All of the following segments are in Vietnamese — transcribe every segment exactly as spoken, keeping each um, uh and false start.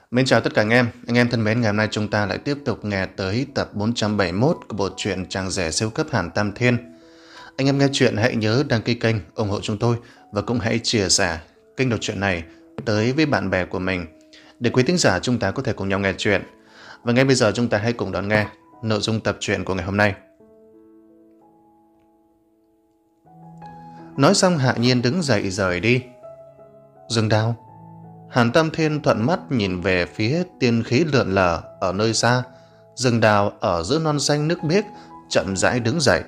Mến chào tất cả anh em. Anh em thân mến, ngày hôm nay chúng ta lại tiếp tục nghe tới tập bốn trăm bảy mươi mốt của bộ truyện Chàng rể siêu cấp Hàn Tam Thiên. Anh em nghe chuyện hãy nhớ đăng ký kênh, ủng hộ chúng tôi và cũng hãy chia sẻ kênh đọc truyện này tới với bạn bè của mình để quý thính giả chúng ta có thể cùng nhau nghe chuyện. Và ngay bây giờ chúng ta hãy cùng đón nghe nội dung tập truyện của ngày hôm nay. Nói xong Hạ Nhiên đứng dậy rời đi. Dương Đao. Hàn Tam Thiên thuận mắt nhìn về phía tiên khí lượn lờ ở nơi xa. Rừng đào ở giữa non xanh nước biếc chậm rãi đứng dậy.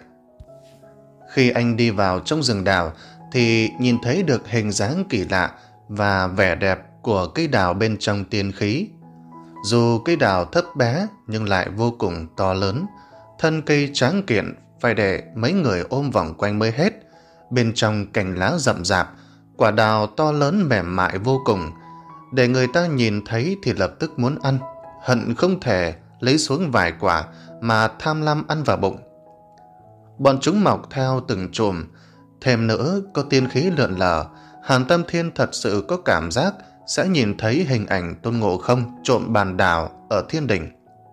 Khi anh đi vào trong rừng đào thì nhìn thấy được hình dáng kỳ lạ và vẻ đẹp của cây đào bên trong tiên khí. Dù cây đào thấp bé nhưng lại vô cùng to lớn. Thân cây tráng kiện phải để mấy người ôm vòng quanh mới hết. Bên trong cành lá rậm rạp, quả đào to lớn mềm mại vô cùng. Để người ta nhìn thấy thì lập tức muốn ăn, hận không thể lấy xuống vài quả mà tham lam ăn vào bụng. Bọn chúng mọc theo từng chùm, thêm nữa có tiên khí lượn lờ. Hàn Tam Thiên thật sự có cảm giác sẽ nhìn thấy hình ảnh Tôn Ngộ Không trộm bàn đào ở thiên đình.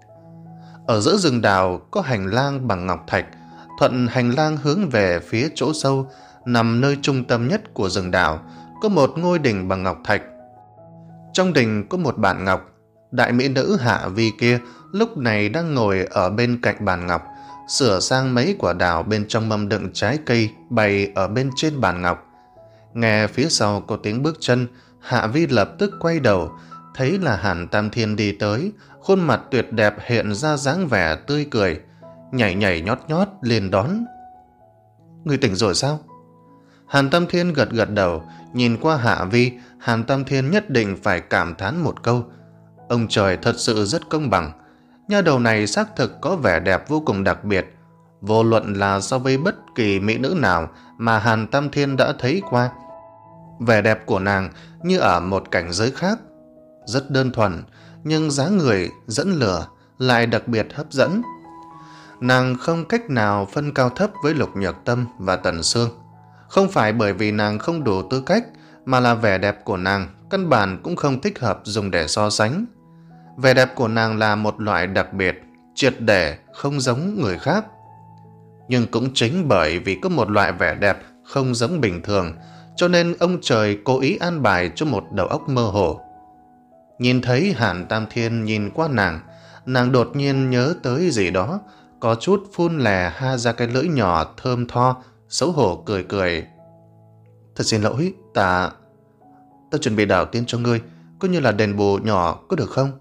Ở giữa rừng đào có hành lang bằng ngọc thạch, thuận hành lang hướng về phía chỗ sâu, nằm nơi trung tâm nhất của rừng đào, có một ngôi đình bằng ngọc thạch. Trong đình có một bàn ngọc. Đại mỹ nữ Hạ Vi kia lúc này đang ngồi ở bên cạnh bàn ngọc, sửa sang mấy quả đào bên trong mâm đựng trái cây bày ở bên trên bàn ngọc. Nghe phía sau có tiếng bước chân, Hạ Vi lập tức quay đầu, thấy là Hàn Tam Thiên đi tới, khuôn mặt tuyệt đẹp hiện ra dáng vẻ tươi cười, nhảy nhảy nhót nhót liền đón. Người tỉnh rồi sao? Hàn Tam Thiên gật gật đầu, nhìn qua Hạ Vi. Hàn Tam Thiên nhất định phải cảm thán một câu: ông trời thật sự rất công bằng. Nha đầu này xác thực có vẻ đẹp vô cùng đặc biệt, vô luận là so với bất kỳ mỹ nữ nào mà Hàn Tam Thiên đã thấy qua. Vẻ đẹp của nàng như ở một cảnh giới khác, rất đơn thuần, nhưng dáng người dẫn lửa lại đặc biệt hấp dẫn. Nàng không cách nào phân cao thấp với Lục Nhược Tâm và Tần Sương. Không phải bởi vì nàng không đủ tư cách, mà là vẻ đẹp của nàng căn bản cũng không thích hợp dùng để so sánh. Vẻ đẹp của nàng là một loại đặc biệt, triệt để không giống người khác. Nhưng cũng chính bởi vì có một loại vẻ đẹp không giống bình thường, cho nên ông trời cố ý an bài cho một đầu óc mơ hồ. Nhìn thấy Hàn Tam Thiên nhìn qua nàng, nàng đột nhiên nhớ tới gì đó, có chút phun lè ha ra cái lưỡi nhỏ thơm tho, xấu hổ cười cười. Thật xin lỗi, ta... ta chuẩn bị đảo tiên cho ngươi, coi như là đền bù nhỏ, có được không?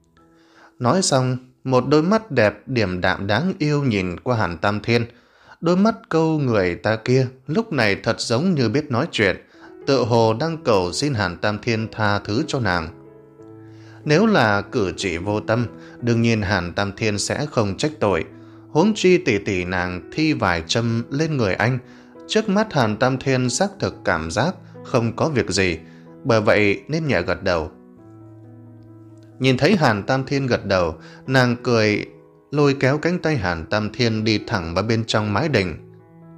Nói xong, một đôi mắt đẹp điềm đạm đáng yêu nhìn qua Hàn Tam Thiên. Đôi mắt câu người ta kia lúc này thật giống như biết nói chuyện, tựa hồ đang cầu xin Hàn Tam Thiên tha thứ cho nàng. Nếu là cử chỉ vô tâm, đương nhiên Hàn Tam Thiên sẽ không trách tội. Huống chi tỷ tỷ nàng thi vài châm lên người anh, trước mắt Hàn Tam Thiên xác thực cảm giác không có việc gì, bởi vậy nên nhẹ gật đầu. Nhìn thấy Hàn Tam Thiên gật đầu, nàng cười lôi kéo cánh tay Hàn Tam Thiên đi thẳng vào bên trong mái đình.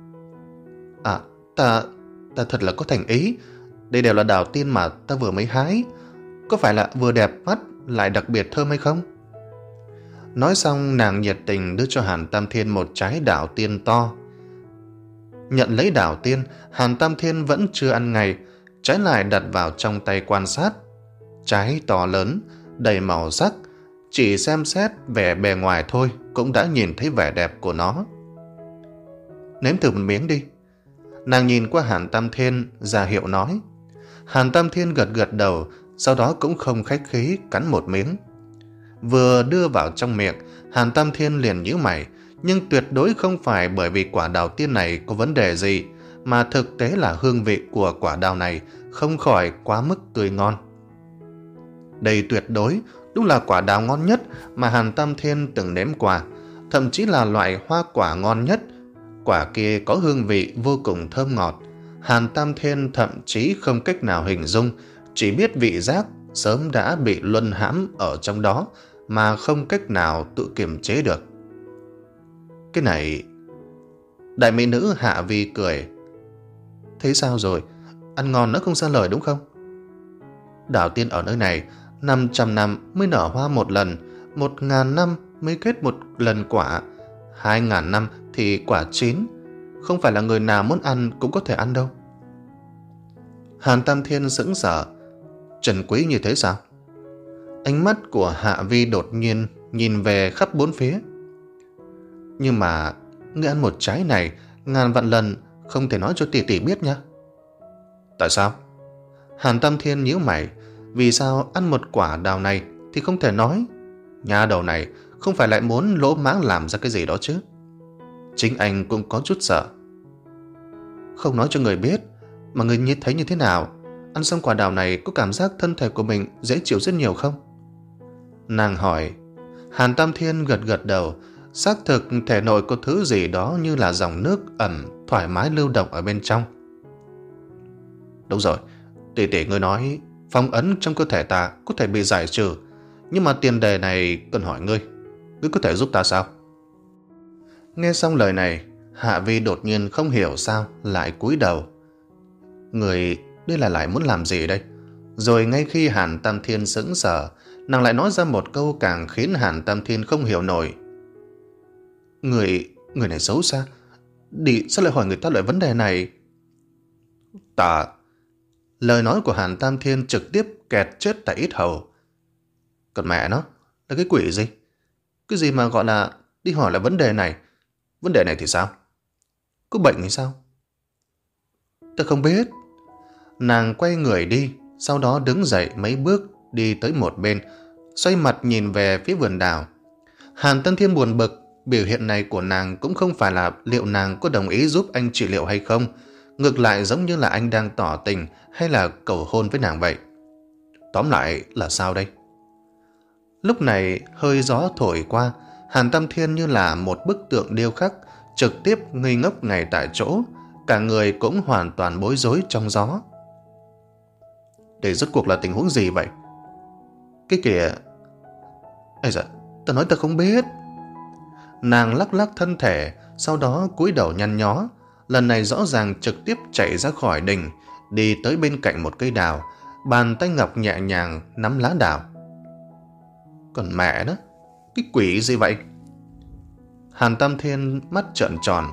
À, ta, ta thật là có thành ý. Đây đều là đào tiên mà ta vừa mới hái. Có phải là vừa đẹp mắt lại đặc biệt thơm hay không? Nói xong nàng nhiệt tình đưa cho Hàn Tam Thiên một trái đào tiên to. Nhận lấy đào tiên, Hàn Tam Thiên vẫn chưa ăn ngay, trái lại đặt vào trong tay quan sát. Trái to lớn, đầy màu sắc, chỉ xem xét vẻ bề ngoài thôi cũng đã nhìn thấy vẻ đẹp của nó. Nếm thử một miếng đi. Nàng nhìn qua Hàn Tam Thiên ra hiệu nói. Hàn Tam Thiên gật gật đầu, sau đó cũng không khách khí cắn một miếng. Vừa đưa vào trong miệng, Hàn Tam Thiên liền nhíu mày, nhưng tuyệt đối không phải bởi vì quả đào tiên này có vấn đề gì, mà thực tế là hương vị của quả đào này không khỏi quá mức tươi ngon. Đây tuyệt đối đúng là quả đào ngon nhất mà Hàn Tam Thiên từng nếm qua, thậm chí là loại hoa quả ngon nhất. Quả kia có hương vị vô cùng thơm ngọt. Hàn Tam Thiên thậm chí không cách nào hình dung, chỉ biết vị giác sớm đã bị luân hãm ở trong đó mà không cách nào tự kiềm chế được. Cái này... Đại mỹ nữ Hạ Vi cười. Thế sao rồi? Ăn ngon nó không xa lời đúng không? Đào tiên ở nơi này năm trăm năm mới nở hoa một lần, một ngàn năm mới kết một lần quả, hai ngàn năm thì quả chín. Không phải là người nào muốn ăn cũng có thể ăn đâu. Hàn Tam Thiên sững sờ. Trân quý như thế sao? Ánh mắt của Hạ Vi đột nhiên nhìn về khắp bốn phía. Nhưng mà ngươi ăn một trái này ngàn vạn lần không thể nói cho tỷ tỷ biết nha. Tại sao? Hàn Tam Thiên nhíu mày. Vì sao ăn một quả đào này thì không thể nói? Nhà đầu này không phải lại muốn lỗ mãng làm ra cái gì đó chứ? Chính anh cũng có chút sợ. Không nói cho người biết, mà người nhìn thấy như thế nào? Ăn xong quả đào này có cảm giác thân thể của mình dễ chịu rất nhiều không? Nàng hỏi. Hàn Tam Thiên gật gật đầu. Xác thực thể nội có thứ gì đó như là dòng nước ẩm thoải mái lưu động ở bên trong. Đúng rồi, tỷ tỷ ngươi nói phong ấn trong cơ thể ta có thể bị giải trừ, nhưng mà tiền đề này cần hỏi ngươi. Ngươi có thể giúp ta sao? Nghe xong lời này, Hạ Vi đột nhiên không hiểu sao lại cúi đầu. Người đây là lại muốn làm gì đây? Rồi ngay khi Hàn Tam Thiên sững sờ, nàng lại nói ra một câu càng khiến Hàn Tam Thiên không hiểu nổi. Người, người này xấu xa. Đi, sao lại hỏi người ta loại vấn đề này? Ta... Lời nói của Hàn Tam Thiên trực tiếp kẹt chết tại yết hầu. Còn mẹ nó, là cái quỷ gì? Cái gì mà gọi là đi hỏi lại vấn đề này? Vấn đề này thì sao? Có bệnh hay sao? Ta không biết. Nàng quay người đi, sau đó đứng dậy mấy bước đi tới một bên, xoay mặt nhìn về phía vườn đào. Hàn Tam Thiên buồn bực. Biểu hiện này của nàng cũng không phải là liệu nàng có đồng ý giúp anh trị liệu hay không. Ngược lại giống như là anh đang tỏ tình hay là cầu hôn với nàng vậy. Tóm lại là sao đây? Lúc này hơi gió thổi qua, Hàn Tam Thiên như là một bức tượng điêu khắc, trực tiếp ngây ngốc ngay tại chỗ. Cả người cũng hoàn toàn bối rối trong gió. Đây rốt cuộc là tình huống gì vậy? Cái kìa... Ây da, ta nói ta không biết. Nàng lắc lắc thân thể, sau đó cúi đầu nhăn nhó. Lần này rõ ràng trực tiếp chạy ra khỏi đình, đi tới bên cạnh một cây đào, bàn tay ngọc nhẹ nhàng nắm lá đào. Còn mẹ đó, cái quỷ gì vậy? Hàn Tam Thiên mắt trợn tròn.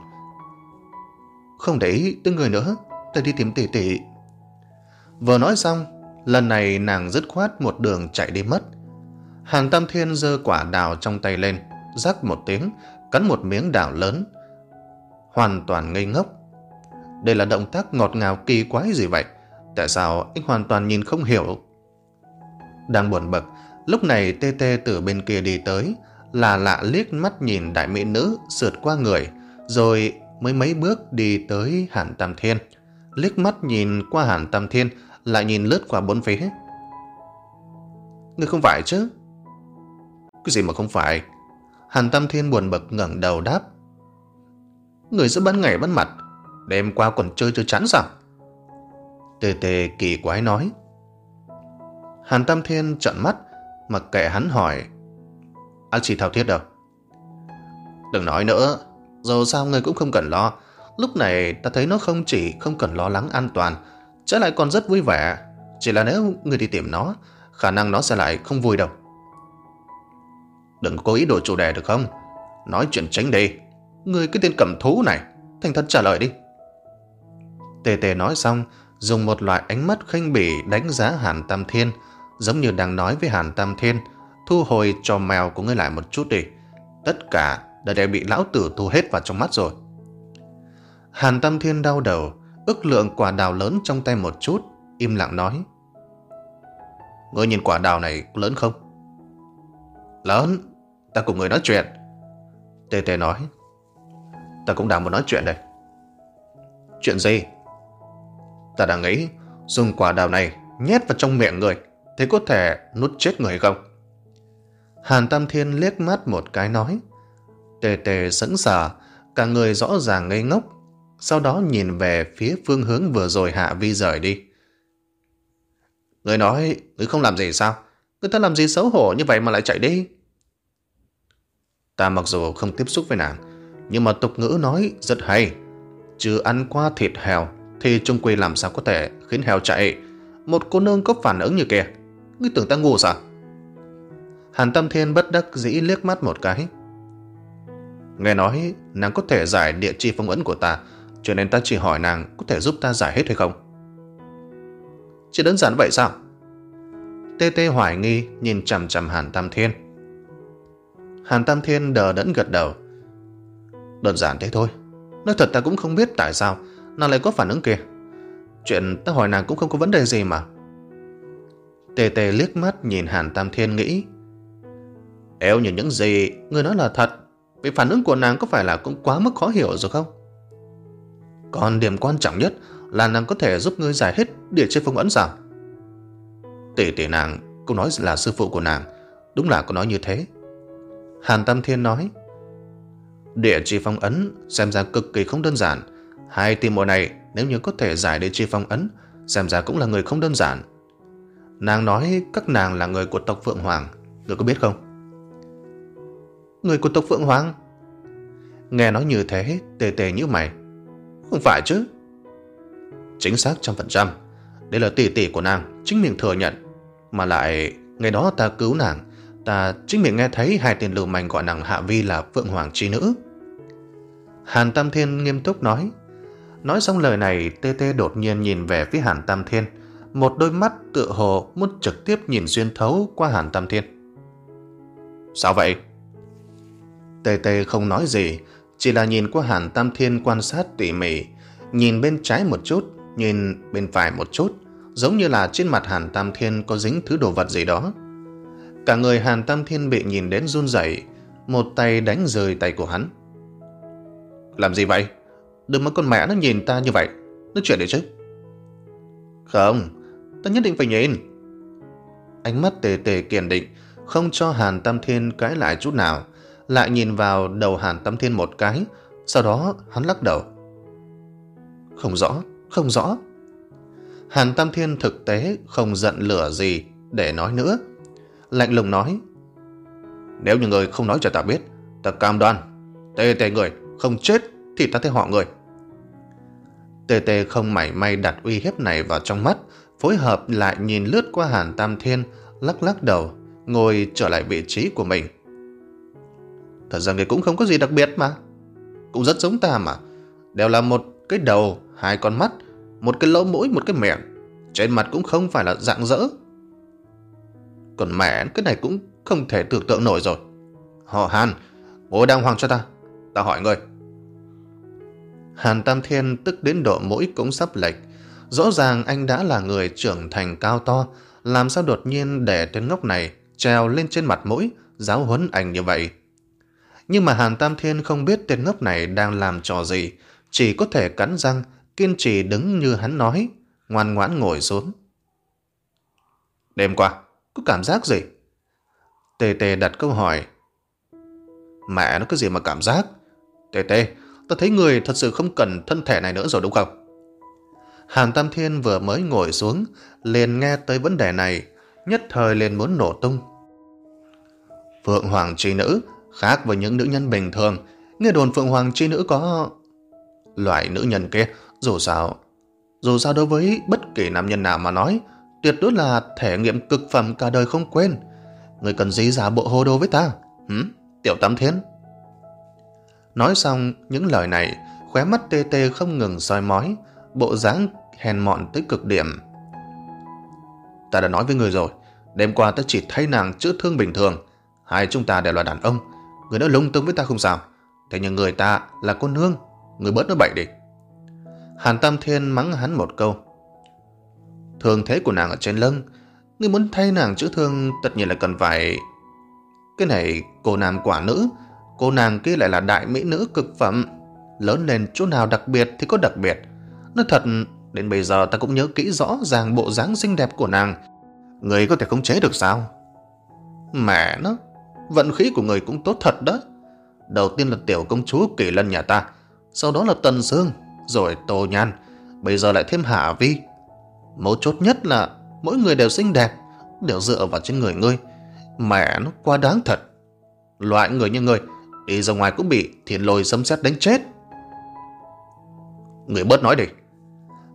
Không để ý tới người nữa, ta đi tìm tỷ tỷ. Vừa nói xong, lần này nàng dứt khoát một đường chạy đi mất. Hàn Tam Thiên giơ quả đào trong tay lên, rắc một tiếng, cắn một miếng đào lớn, hoàn toàn ngây ngốc. Đây là động tác ngọt ngào kỳ quái gì vậy? Tại sao anh hoàn toàn nhìn không hiểu? Đang buồn bực, lúc này Tê Tê từ bên kia đi tới, là lạ liếc mắt nhìn đại mỹ nữ sượt qua người, rồi mới mấy bước đi tới Hàn Tam Thiên. Liếc mắt nhìn qua Hàn Tam Thiên, lại nhìn lướt qua bốn phía. Ngươi không phải chứ? Cái gì mà không phải? Hàn Tam Thiên buồn bực ngẩng đầu đáp. Người giữa ban ngày ban mặt, đêm qua còn chơi chưa chán sao? Tê Tê kỳ quái nói. Hàn Tam Thiên trợn mắt, mặc kệ hắn hỏi. Anh chỉ thao thiết đâu? Đừng nói nữa, dù sao người cũng không cần lo. Lúc này ta thấy nó không chỉ không cần lo lắng an toàn, trái lại còn rất vui vẻ. Chỉ là nếu người đi tìm nó, khả năng nó sẽ lại không vui đâu. Đừng cố ý đổi chủ đề được không? Nói chuyện tránh đi. Người cái tên cầm thú này, thành thật trả lời đi. Tê Tê nói xong, dùng một loại ánh mắt khinh bỉ đánh giá Hàn Tam Thiên, giống như đang nói với Hàn Tam Thiên, thu hồi trò mèo của ngươi lại một chút đi. Tất cả đã đều bị lão tử thu hết vào trong mắt rồi. Hàn Tam Thiên đau đầu, ước lượng quả đào lớn trong tay một chút, im lặng nói. Ngươi nhìn quả đào này lớn không? Lớn, ta cùng người nói chuyện. Tê Tê nói. Ta cũng đang muốn nói chuyện đây. Chuyện gì? Ta đang nghĩ dùng quả đào này nhét vào trong miệng người thì có thể nuốt chết người không? Hàn Tam Thiên liếc mắt một cái nói. Tê Tê sững sờ, cả người rõ ràng ngây ngốc, sau đó nhìn về phía phương hướng vừa rồi Hạ Vi rời đi. Người nói, người không làm gì sao? Người ta làm gì xấu hổ như vậy mà lại chạy đi? Ta mặc dù không tiếp xúc với nàng, nhưng mà tục ngữ nói rất hay. Chứ ăn qua thịt heo thì chung quy làm sao có thể khiến heo chạy. Một cô nương có phản ứng như kìa. Ngươi tưởng ta ngu sao? Hàn Tam Thiên bất đắc dĩ liếc mắt một cái. Nghe nói nàng có thể giải địa chi phong ấn của ta, cho nên ta chỉ hỏi nàng có thể giúp ta giải hết hay không. Chỉ đơn giản vậy sao? Tê Tê hoài nghi nhìn chằm chằm Hàn Tam Thiên. Hàn Tam Thiên đờ đẫn gật đầu. Đơn giản thế thôi. Nói thật ta cũng không biết tại sao nàng lại có phản ứng kia. Chuyện ta hỏi nàng cũng không có vấn đề gì mà. Tê Tê liếc mắt nhìn Hàn Tam Thiên nghĩ, nếu như những gì ngươi nói là thật, vì phản ứng của nàng có phải là cũng quá mức khó hiểu rồi không? Còn điểm quan trọng nhất là nàng có thể giúp ngươi giải hết địa chi phong ấn sao? Tỷ tỷ nàng cũng nói là sư phụ của nàng, đúng là có nói như thế. Hàn Tam Thiên nói, địa chi phong ấn xem ra cực kỳ không đơn giản. Hai tỷ muội này nếu như có thể giải địa chi phong ấn, xem ra cũng là người không đơn giản. Nàng nói các nàng là người của tộc Phượng Hoàng, ngươi có biết không? Người của tộc Phượng Hoàng? Nghe nói như thế, Tê Tê nhíu mày. Không phải chứ? Chính xác trăm phần trăm. Đây là tỷ tỷ của nàng, chính miệng thừa nhận. Mà lại, ngày đó ta cứu nàng, ta chính miệng nghe thấy hai tên lưu manh gọi nàng Hạ Vi là Phượng Hoàng chi nữ. Hàn Tam Thiên nghiêm túc nói. Nói xong lời này, Tê Tê đột nhiên nhìn về phía Hàn Tam Thiên, một đôi mắt tựa hồ muốn trực tiếp nhìn xuyên thấu qua Hàn Tam Thiên. Sao vậy? Tê Tê không nói gì, chỉ là nhìn qua Hàn Tam Thiên quan sát tỉ mỉ, nhìn bên trái một chút, nhìn bên phải một chút, giống như là trên mặt Hàn Tam Thiên có dính thứ đồ vật gì đó. Cả người Hàn Tam Thiên bị nhìn đến run rẩy, một tay đánh rơi tay của hắn. Làm gì vậy? Đừng mà con mẹ nó nhìn ta như vậy, nói chuyện đi chứ. Không, ta nhất định phải nhìn. Ánh mắt Tê Tê kiên định, không cho Hàn Tam Thiên cãi lại chút nào, lại nhìn vào đầu Hàn Tam Thiên một cái, sau đó hắn lắc đầu. Không rõ, không rõ. Hàn Tam Thiên thực tế không giận lửa gì để nói nữa, lạnh lùng nói, nếu như người không nói cho ta biết, ta cam đoan Tê Tê người không chết thì ta thấy họ người. Tê Tê không mảy may đặt uy hiếp này vào trong mắt, phối hợp lại nhìn lướt qua Hàn Tam Thiên, lắc lắc đầu, ngồi trở lại vị trí của mình. Thật ra người cũng không có gì đặc biệt mà, cũng rất giống ta mà, đều là một cái đầu, hai con mắt, một cái lỗ mũi, một cái miệng, trên mặt cũng không phải là rạng rỡ. Còn mẹ, cái này cũng không thể tưởng tượng nổi rồi. Họ Hàn, ngồi đàng hoàng cho ta, ta hỏi ngươi. Hàn Tam Thiên tức đến độ mũi cũng sắp lệch. Rõ ràng anh đã là người trưởng thành cao to, làm sao đột nhiên để tên ngốc này trèo lên trên mặt mũi giáo huấn anh như vậy. Nhưng mà Hàn Tam Thiên không biết tên ngốc này đang làm trò gì, chỉ có thể cắn răng kiên trì đứng như hắn nói, ngoan ngoãn ngồi xuống. Đêm qua có cảm giác gì? Tê Tê đặt câu hỏi. Mẹ nó cái gì mà cảm giác? Tê Tê, ta thấy người thật sự không cần thân thể này nữa rồi đúng không? Hàn Tam Thiên vừa mới ngồi xuống, liền nghe tới vấn đề này, nhất thời liền muốn nổ tung. Phượng Hoàng chi nữ khác với những nữ nhân bình thường, nghe đồn Phượng Hoàng chi nữ có... Loại nữ nhân kia, dù sao, dù sao đối với bất kỳ nam nhân nào mà nói, tuyệt đối là thể nghiệm cực phẩm cả đời không quên. Người cần gì giả bộ hồ đồ với ta? Hử? Tiểu Tam Thiên. Nói xong những lời này, khóe mắt Tê Tê không ngừng soi mói, bộ dáng hèn mọn tới cực điểm. Ta đã nói với người rồi, đêm qua ta chỉ thấy nàng chữa thương bình thường, hai chúng ta đều là đàn ông, người đã lung tung với ta không sao, thế nhưng người ta là cô nương, người bớt nói bậy đi. Hàn Tam Thiên mắng hắn một câu. Thương thế của nàng ở trên lưng, người muốn thay nàng chữa thương tất nhiên là cần phải... Cái này cô nam quả nữ, cô nàng kia lại là đại mỹ nữ cực phẩm, lớn lên chỗ nào đặc biệt thì có đặc biệt. Nói thật, đến bây giờ ta cũng nhớ kỹ rõ ràng bộ dáng xinh đẹp của nàng, người có thể khống chế được sao? Mẹ nó, vận khí của người cũng tốt thật đó. Đầu tiên là tiểu công chúa Kỳ Lân nhà ta, sau đó là Tần Sương, rồi Tô Nhan, bây giờ lại thêm Hạ Vi. Mấu chốt nhất là mỗi người đều xinh đẹp, đều dựa vào trên người ngươi. Mẹ nó quá đáng thật. Loại người như ngươi đi ra ngoài cũng bị thiên lôi sấm sét đánh chết. Người bớt nói đi.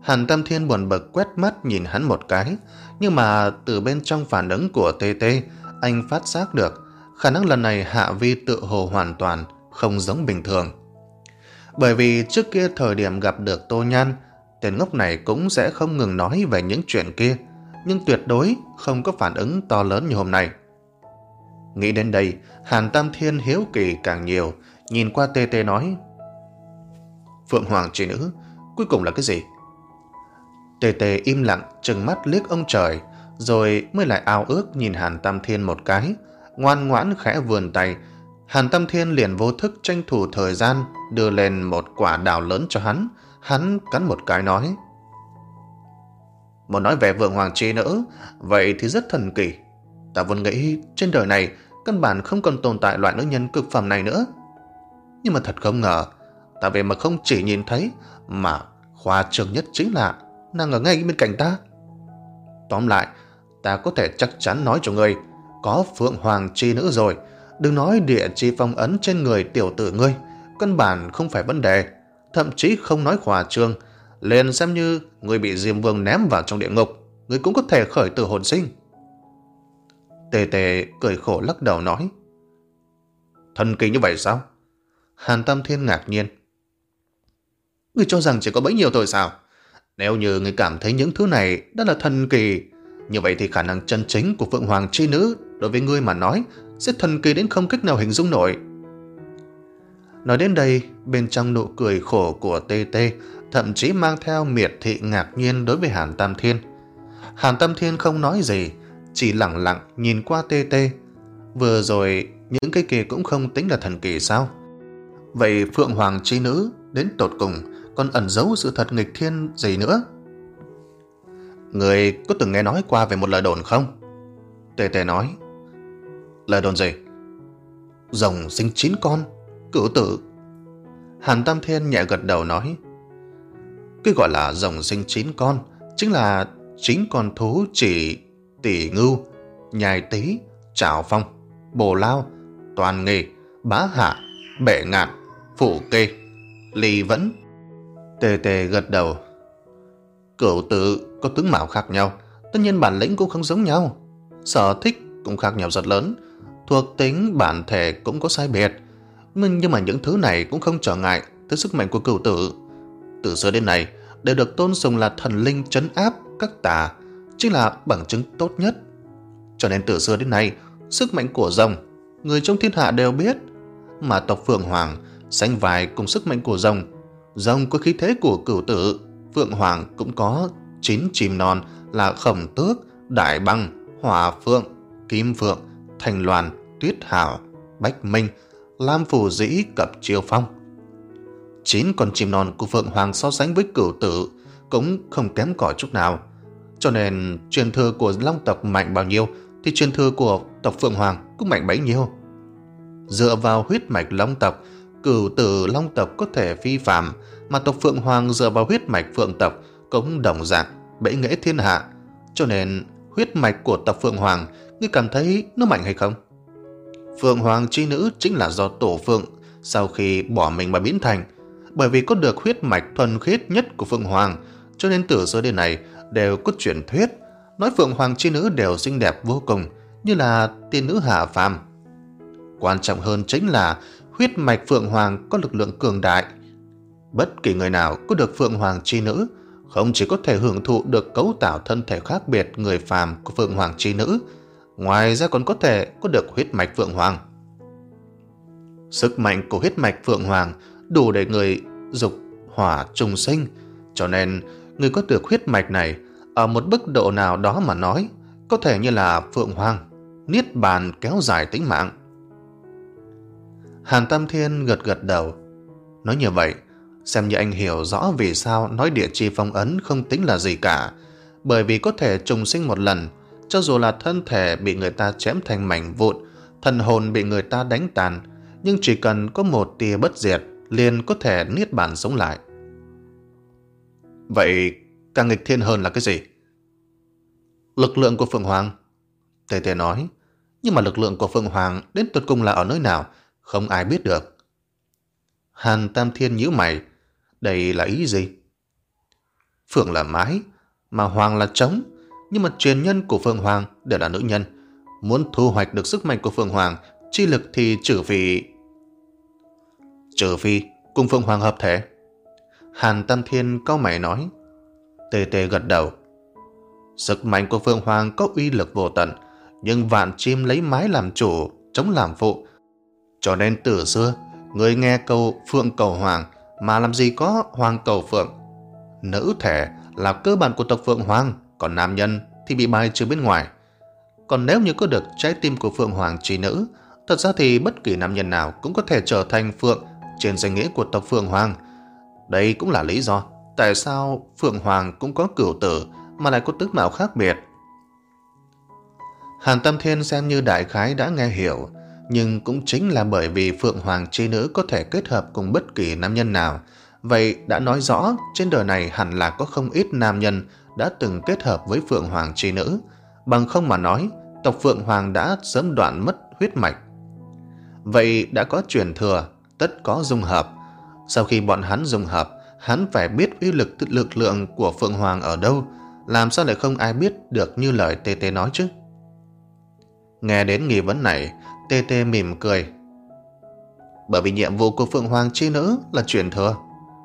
Hàn Tam Thiên buồn bực quét mắt nhìn hắn một cái, nhưng mà từ bên trong phản ứng của Tê Tê, anh phát giác được khả năng lần này Hạ Vi tự hồ hoàn toàn không giống bình thường. Bởi vì trước kia thời điểm gặp được Tô Nhan, tên ngốc này cũng sẽ không ngừng nói về những chuyện kia, nhưng tuyệt đối không có phản ứng to lớn như hôm nay. Nghĩ đến đây, Hàn Tam Thiên hiếu kỳ càng nhiều, nhìn qua Tê Tê nói: Phượng Hoàng chỉ nữ, cuối cùng là cái gì? Tê Tê im lặng trừng mắt liếc ông trời, rồi mới lại ao ước nhìn Hàn Tam Thiên một cái, ngoan ngoãn khẽ vươn tay. Hàn Tam Thiên liền vô thức tranh thủ thời gian đưa lên một quả đào lớn cho hắn. Hắn cắn một cái nói: Muốn nói về Phượng Hoàng chi nữ, vậy thì rất thần kỳ. Ta vốn nghĩ trên đời này căn bản không còn tồn tại loại nữ nhân cực phẩm này nữa. Nhưng mà thật không ngờ, ta về mà không chỉ nhìn thấy, mà khoa trương nhất chính là nàng ở ngay bên cạnh ta. Tóm lại, ta có thể chắc chắn nói cho ngươi, có Phượng Hoàng chi nữ rồi. Đừng nói địa chi phong ấn trên người tiểu tử ngươi, căn bản không phải vấn đề. Thậm chí không nói khoa trương, liền xem như ngươi bị Diêm Vương ném vào trong địa ngục, ngươi cũng có thể khởi tử hồn sinh. Tê Tê cười khổ lắc đầu nói: Thần kỳ như vậy sao? Hàn Tam Thiên ngạc nhiên: Ngươi cho rằng chỉ có bấy nhiêu thôi sao? Nếu như ngươi cảm thấy những thứ này đã là thần kỳ, như vậy thì khả năng chân chính của Phượng Hoàng chi nữ đối với ngươi mà nói sẽ thần kỳ đến không cách nào hình dung nổi. Nói đến đây, bên trong nụ cười khổ của Tê Tê thậm chí mang theo miệt thị ngạc nhiên đối với Hàn Tam Thiên. Hàn Tam Thiên không nói gì, chỉ lặng lặng nhìn qua Tê Tê. Vừa rồi những cái kia cũng không tính là thần kỳ sao? Vậy Phượng Hoàng chi nữ đến tột cùng còn ẩn giấu sự thật nghịch thiên gì nữa? Người có từng nghe nói qua về một lời đồn không? Tê Tê nói: Lời đồn gì? Rồng sinh chín con, cửu tử. Hàn Tam Thiên nhẹ gật đầu nói: Cái gọi là rồng sinh chín con chính là chín con thú chỉ tỷ ngưu, nhai tý, trảo phong, bồ lao, toàn nghề, bá hạ, bệ ngạn, phụ kê, ly vẫn. Tê Tê gật đầu: Cửu tử có tướng mạo khác nhau, tất nhiên bản lĩnh cũng không giống nhau, sở thích cũng khác nhau rất lớn, thuộc tính bản thể cũng có sai biệt. Nhưng mà những thứ này cũng không trở ngại tới sức mạnh của cửu tử. Từ xưa đến nay đều được tôn sùng là thần linh trấn áp các tà, chính là bằng chứng tốt nhất. Cho nên từ xưa đến nay, sức mạnh của rồng người trong thiên hạ đều biết, mà tộc Phượng Hoàng sánh vai cùng sức mạnh của rồng. Rồng có khí thế của cửu tử, Phượng Hoàng cũng có chín chim non là Khổng Tước, Đại Băng, Hỏa Phượng, Kim Phượng, Thành Loan, Tuyết Hảo, Bách Minh, Lam Phù Dĩ, Cập Chiêu Phong. Chín con chim non của Phượng Hoàng so sánh với cửu tử cũng không kém cỏi chút nào. Cho nên truyền thừa của Long tộc mạnh bao nhiêu thì truyền thừa của tộc Phượng Hoàng cũng mạnh bấy nhiêu. Dựa vào huyết mạch Long tộc, cửu tử Long tộc có thể phi phàm, mà tộc Phượng Hoàng dựa vào huyết mạch Phượng tộc cũng đồng dạng bẫy nghệ thiên hạ. Cho nên huyết mạch của tộc Phượng Hoàng, ngươi cảm thấy nó mạnh hay không? Phượng Hoàng chi nữ chính là do tổ Phượng sau khi bỏ mình mà biến thành. Bởi vì có được huyết mạch thuần khiết nhất của Phượng Hoàng, cho nên từ xưa đến nay đều có truyền thuyết nói Phượng Hoàng chi nữ đều xinh đẹp vô cùng, như là tiên nữ hạ phàm. Quan trọng hơn chính là huyết mạch Phượng Hoàng có lực lượng cường đại. Bất kỳ người nào có được Phượng Hoàng chi nữ không chỉ có thể hưởng thụ được cấu tạo thân thể khác biệt người phàm của Phượng Hoàng chi nữ, ngoài ra còn có thể có được huyết mạch Phượng Hoàng. Sức mạnh của huyết mạch Phượng Hoàng đủ để người dục hỏa trùng sinh, cho nên người có được huyết mạch này ở một mức độ nào đó mà nói có thể như là Phượng Hoàng niết bàn kéo dài tính mạng. Hàn Tam Thiên gật gật đầu, nói như vậy xem như anh hiểu rõ vì sao nói địa chi phong ấn không tính là gì cả. Bởi vì có thể trùng sinh một lần, cho dù là thân thể bị người ta chém thành mảnh vụn, thần hồn bị người ta đánh tàn, nhưng chỉ cần có một tia bất diệt liền có thể niết bàn sống lại. Vậy càng nghịch thiên hơn là cái gì? Lực lượng của Phượng Hoàng. Tề Tề nói, nhưng mà lực lượng của Phượng Hoàng đến tột cùng là ở nơi nào, không ai biết được. Hàn Tam Thiên nhíu mày, đây là ý gì? Phượng là mái, mà Hoàng là trống. Nhưng mà truyền nhân của Phượng Hoàng đều là nữ nhân. Muốn thu hoạch được sức mạnh của Phượng Hoàng, chi lực thì trừ phi... Trừ phi cùng Phượng Hoàng hợp thể. Hàn Tam Thiên cau mày nói. Tê Tê gật đầu. Sức mạnh của Phượng Hoàng có uy lực vô tận, nhưng vạn chim lấy mái làm chủ, trống làm phụ. Cho nên từ xưa, người nghe câu Phượng cầu Hoàng, mà làm gì có Hoàng cầu Phượng. Nữ thể là cơ bản của tộc Phượng Hoàng, còn nam nhân thì bị bài trừ bên ngoài. Còn nếu như có được trái tim của Phượng Hoàng chi nữ, thật ra thì bất kỳ nam nhân nào cũng có thể trở thành Phượng trên danh nghĩa của tộc Phượng Hoàng. Đây cũng là lý do tại sao Phượng Hoàng cũng có cửu tử mà lại có tướng mạo khác biệt. Hàn Tam Thiên xem như đại khái đã nghe hiểu, nhưng cũng chính là bởi vì Phượng Hoàng chi nữ có thể kết hợp cùng bất kỳ nam nhân nào, vậy đã nói rõ trên đời này hẳn là có không ít nam nhân đã từng kết hợp với Phượng Hoàng chi nữ, bằng không mà nói tộc Phượng Hoàng đã sớm đoạn mất huyết mạch. Vậy đã có truyền thừa, tất có dung hợp. Sau khi bọn hắn dung hợp, hắn phải biết uy lực lực lượng của Phượng Hoàng ở đâu, làm sao lại không ai biết được như lời Tê Tê nói chứ. Nghe đến nghi vấn này, Tê Tê mỉm cười. Bởi vì nhiệm vụ của Phượng Hoàng chi nữ là truyền thừa.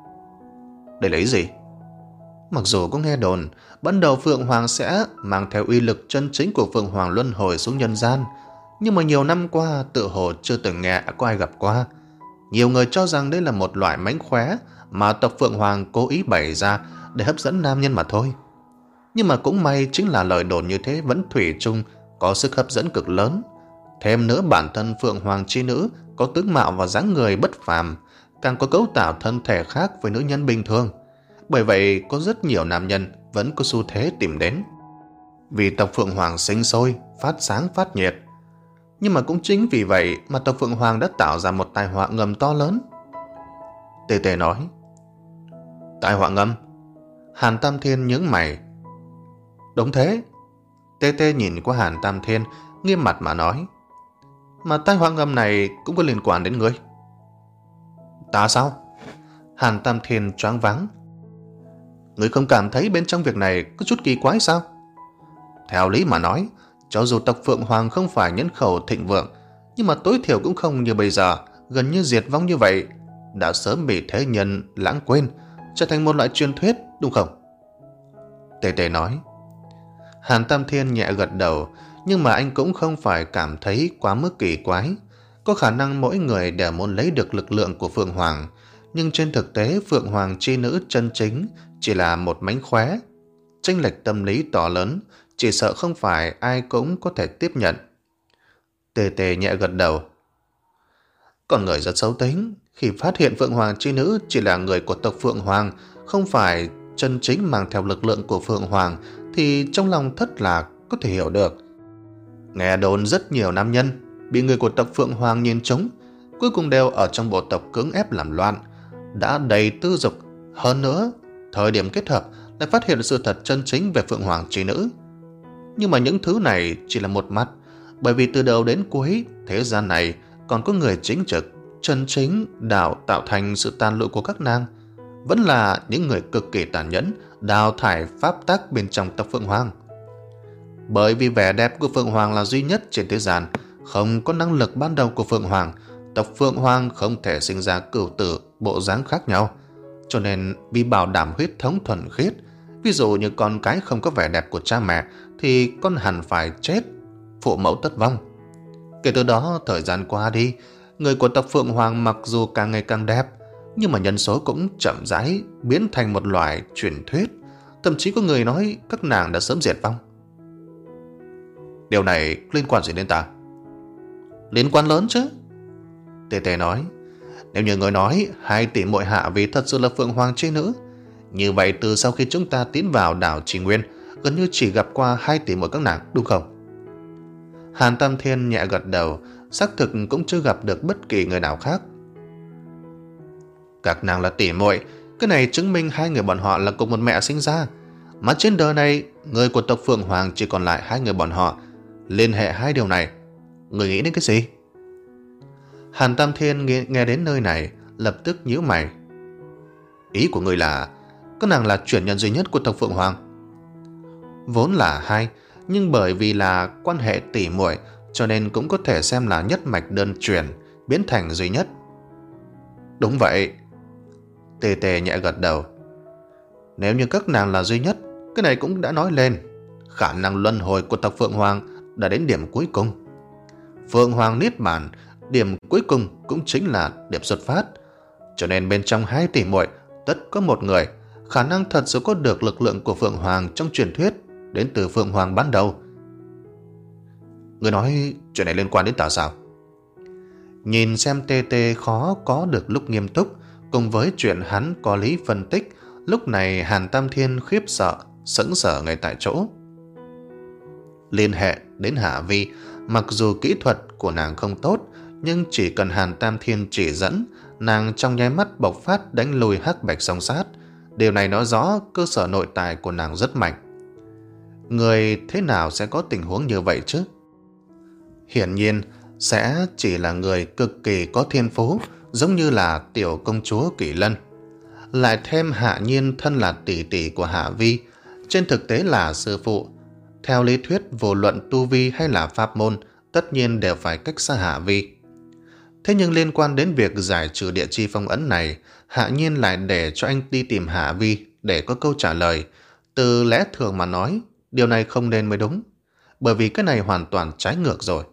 Để lấy gì? Mặc dù có nghe đồn ban đầu Phượng Hoàng sẽ mang theo uy lực chân chính của Phượng Hoàng luân hồi xuống nhân gian, nhưng mà nhiều năm qua tự hồ chưa từng nghe có ai gặp qua. Nhiều người cho rằng đây là một loại mánh khóe mà tộc Phượng Hoàng cố ý bày ra để hấp dẫn nam nhân mà thôi. Nhưng mà cũng may chính là lời đồn như thế vẫn thủy chung có sức hấp dẫn cực lớn. Thêm nữa bản thân Phượng Hoàng chi nữ có tướng mạo và dáng người bất phàm, càng có cấu tạo thân thể khác với nữ nhân bình thường. Bởi vậy có rất nhiều nam nhân vẫn có xu thế tìm đến. Vì tộc Phượng Hoàng sinh sôi, phát sáng phát nhiệt. Nhưng mà cũng chính vì vậy mà tộc Phượng Hoàng đã tạo ra một tai họa ngầm to lớn. Tê Tê nói. Tai họa ngầm? Hàn Tam Thiên nhướng mày. Đúng thế. Tê Tê nhìn qua Hàn Tam Thiên, nghiêm mặt mà nói. Mà tai họa ngầm này cũng có liên quan đến ngươi. Ta sao? Hàn Tam Thiên choáng váng. Ngươi không cảm thấy bên trong việc này có chút kỳ quái sao? Theo lý mà nói, cho dù tộc Phượng Hoàng không phải nhân khẩu thịnh vượng, nhưng mà tối thiểu cũng không như bây giờ, gần như diệt vong như vậy, đã sớm bị thế nhân lãng quên, trở thành một loại truyền thuyết, đúng không? Tê Tê nói. Hàn Tam Thiên nhẹ gật đầu, nhưng mà anh cũng không phải cảm thấy quá mức kỳ quái. Có khả năng mỗi người đều muốn lấy được lực lượng của Phượng Hoàng, nhưng trên thực tế Phượng Hoàng chi nữ chân chính chỉ là một mánh khóe. Chênh lệch tâm lý to lớn, chỉ sợ không phải ai cũng có thể tiếp nhận. Tê Tê nhẹ gật đầu. Con người rất xấu tính, khi phát hiện Phượng Hoàng chi nữ chỉ là người của tộc Phượng Hoàng, không phải chân chính mang theo lực lượng của Phượng Hoàng, thì trong lòng thất lạc có thể hiểu được. Nghe đồn rất nhiều nam nhân bị người của tộc Phượng Hoàng nhìn trúng, cuối cùng đều ở trong bộ tộc cưỡng ép làm loạn, đã đầy tư dục. Hơn nữa, thời điểm kết hợp lại phát hiện sự thật chân chính về Phượng Hoàng chi nữ. Nhưng mà những thứ này chỉ là một mặt, bởi vì từ đầu đến cuối thế gian này còn có người chính trực, chân chính đào tạo thành sự tàn lụi của các nàng, vẫn là những người cực kỳ tàn nhẫn đào thải pháp tắc bên trong tộc Phượng Hoàng. Bởi vì vẻ đẹp của Phượng Hoàng là duy nhất trên thế gian, không có năng lực ban đầu của Phượng Hoàng, tộc Phượng Hoàng không thể sinh ra cửu tử bộ dáng khác nhau. Cho nên vì bảo đảm huyết thống thuần khiết, ví dụ như con cái không có vẻ đẹp của cha mẹ thì con hẳn phải chết, phụ mẫu tất vong. Kể từ đó thời gian qua đi, người của tộc Phượng Hoàng mặc dù càng ngày càng đẹp, nhưng mà nhân số cũng chậm rãi biến thành một loại truyền thuyết. Thậm chí có người nói các nàng đã sớm diệt vong. Điều này liên quan gì đến ta? Liên quan lớn chứ. Tê Tê nói. Nếu như người nói hai tỷ muội Hạ vì thật sự là Phượng Hoàng chi nữ, như vậy từ sau khi chúng ta tiến vào đảo Trì Nguyên, gần như chỉ gặp qua hai tỷ muội các nàng, đúng không? Hàn Tam Thiên nhẹ gật đầu, xác thực cũng chưa gặp được bất kỳ người nào khác. Các nàng là tỷ muội, cái này chứng minh hai người bọn họ là cùng một mẹ sinh ra. Mà trên đời này, người của tộc Phượng Hoàng chỉ còn lại hai người bọn họ. Liên hệ hai điều này, người nghĩ đến cái gì? Hàn Tam Thiên nghe, nghe đến nơi này, lập tức nhíu mày. Ý của người là Các nàng là truyền nhân duy nhất của tộc Phượng Hoàng. Vốn là hai, nhưng bởi vì là quan hệ tỉ muội cho nên cũng có thể xem là nhất mạch đơn truyền, biến thành duy nhất. Đúng vậy. Tê Tê nhẹ gật đầu. Nếu như các nàng là duy nhất, cái này cũng đã nói lên. Khả năng luân hồi của tộc Phượng Hoàng đã đến điểm cuối cùng. Phượng Hoàng niết bàn, điểm cuối cùng cũng chính là điểm xuất phát. Cho nên bên trong hai tỷ muội tất có một người khả năng thật sự có được lực lượng của Phượng Hoàng trong truyền thuyết đến từ Phượng Hoàng ban đầu. Người nói chuyện này liên quan đến ta sao? Nhìn xem Tê Tê khó có được lúc nghiêm túc, cùng với chuyện hắn có lý phân tích, lúc này Hàn Tam Thiên khiếp sợ, sững sờ ngay tại chỗ. Liên hệ đến Hạ Vi, mặc dù kỹ thuật của nàng không tốt, nhưng chỉ cần Hàn Tam Thiên chỉ dẫn, nàng trong nháy mắt bộc phát đánh lùi hắc bạch song sát. Điều này nói rõ cơ sở nội tại của nàng rất mạnh. Người thế nào sẽ có tình huống như vậy chứ? Hiển nhiên sẽ chỉ là người cực kỳ có thiên phú, giống như là tiểu công chúa Kỷ Lân. Lại thêm Hạ Nhiên thân là tỷ tỷ của Hạ Vi, trên thực tế là sư phụ. Theo lý thuyết, vô luận tu vi hay là pháp môn, tất nhiên đều phải cách xa Hạ Vi. Thế nhưng liên quan đến việc giải trừ địa chi phong ấn này, Hạ Nhiên lại để cho anh đi tìm Hạ Vi để có câu trả lời. Từ lẽ thường mà nói, điều này không nên mới đúng, bởi vì cái này hoàn toàn trái ngược rồi.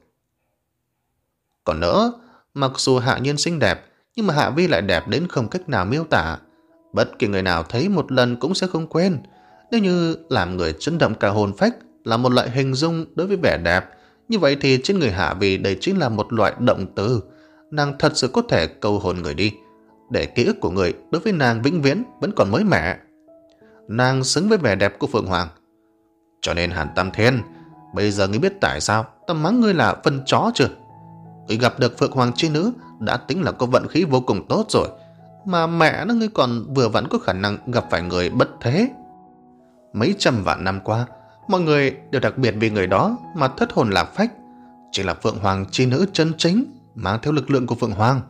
Còn nữa, mặc dù Hạ Nhiên xinh đẹp, nhưng mà Hạ Vi lại đẹp đến không cách nào miêu tả. Bất kỳ người nào thấy một lần cũng sẽ không quên. Nếu như làm người chấn động cả hồn phách là một loại hình dung đối với vẻ đẹp, như vậy thì trên người Hạ Vi đây chính là một loại động từ. Nàng thật sự có thể câu hồn người đi, để ký ức của người đối với nàng vĩnh viễn vẫn còn mới mẻ. Nàng xứng với vẻ đẹp của Phượng Hoàng. Cho nên Hàn Tam Thiên, bây giờ ngươi biết tại sao ta mắng ngươi là phân chó chưa? Ngươi gặp được Phượng Hoàng chi nữ đã tính là có vận khí vô cùng tốt rồi, mà mẹ nó ngươi còn vừa vẫn có khả năng gặp phải người bất thế. Mấy trăm vạn năm qua, mọi người đều đặc biệt vì người đó mà thất hồn lạc phách. Chỉ là Phượng Hoàng chi nữ chân chính, mang theo lực lượng của Phượng Hoàng.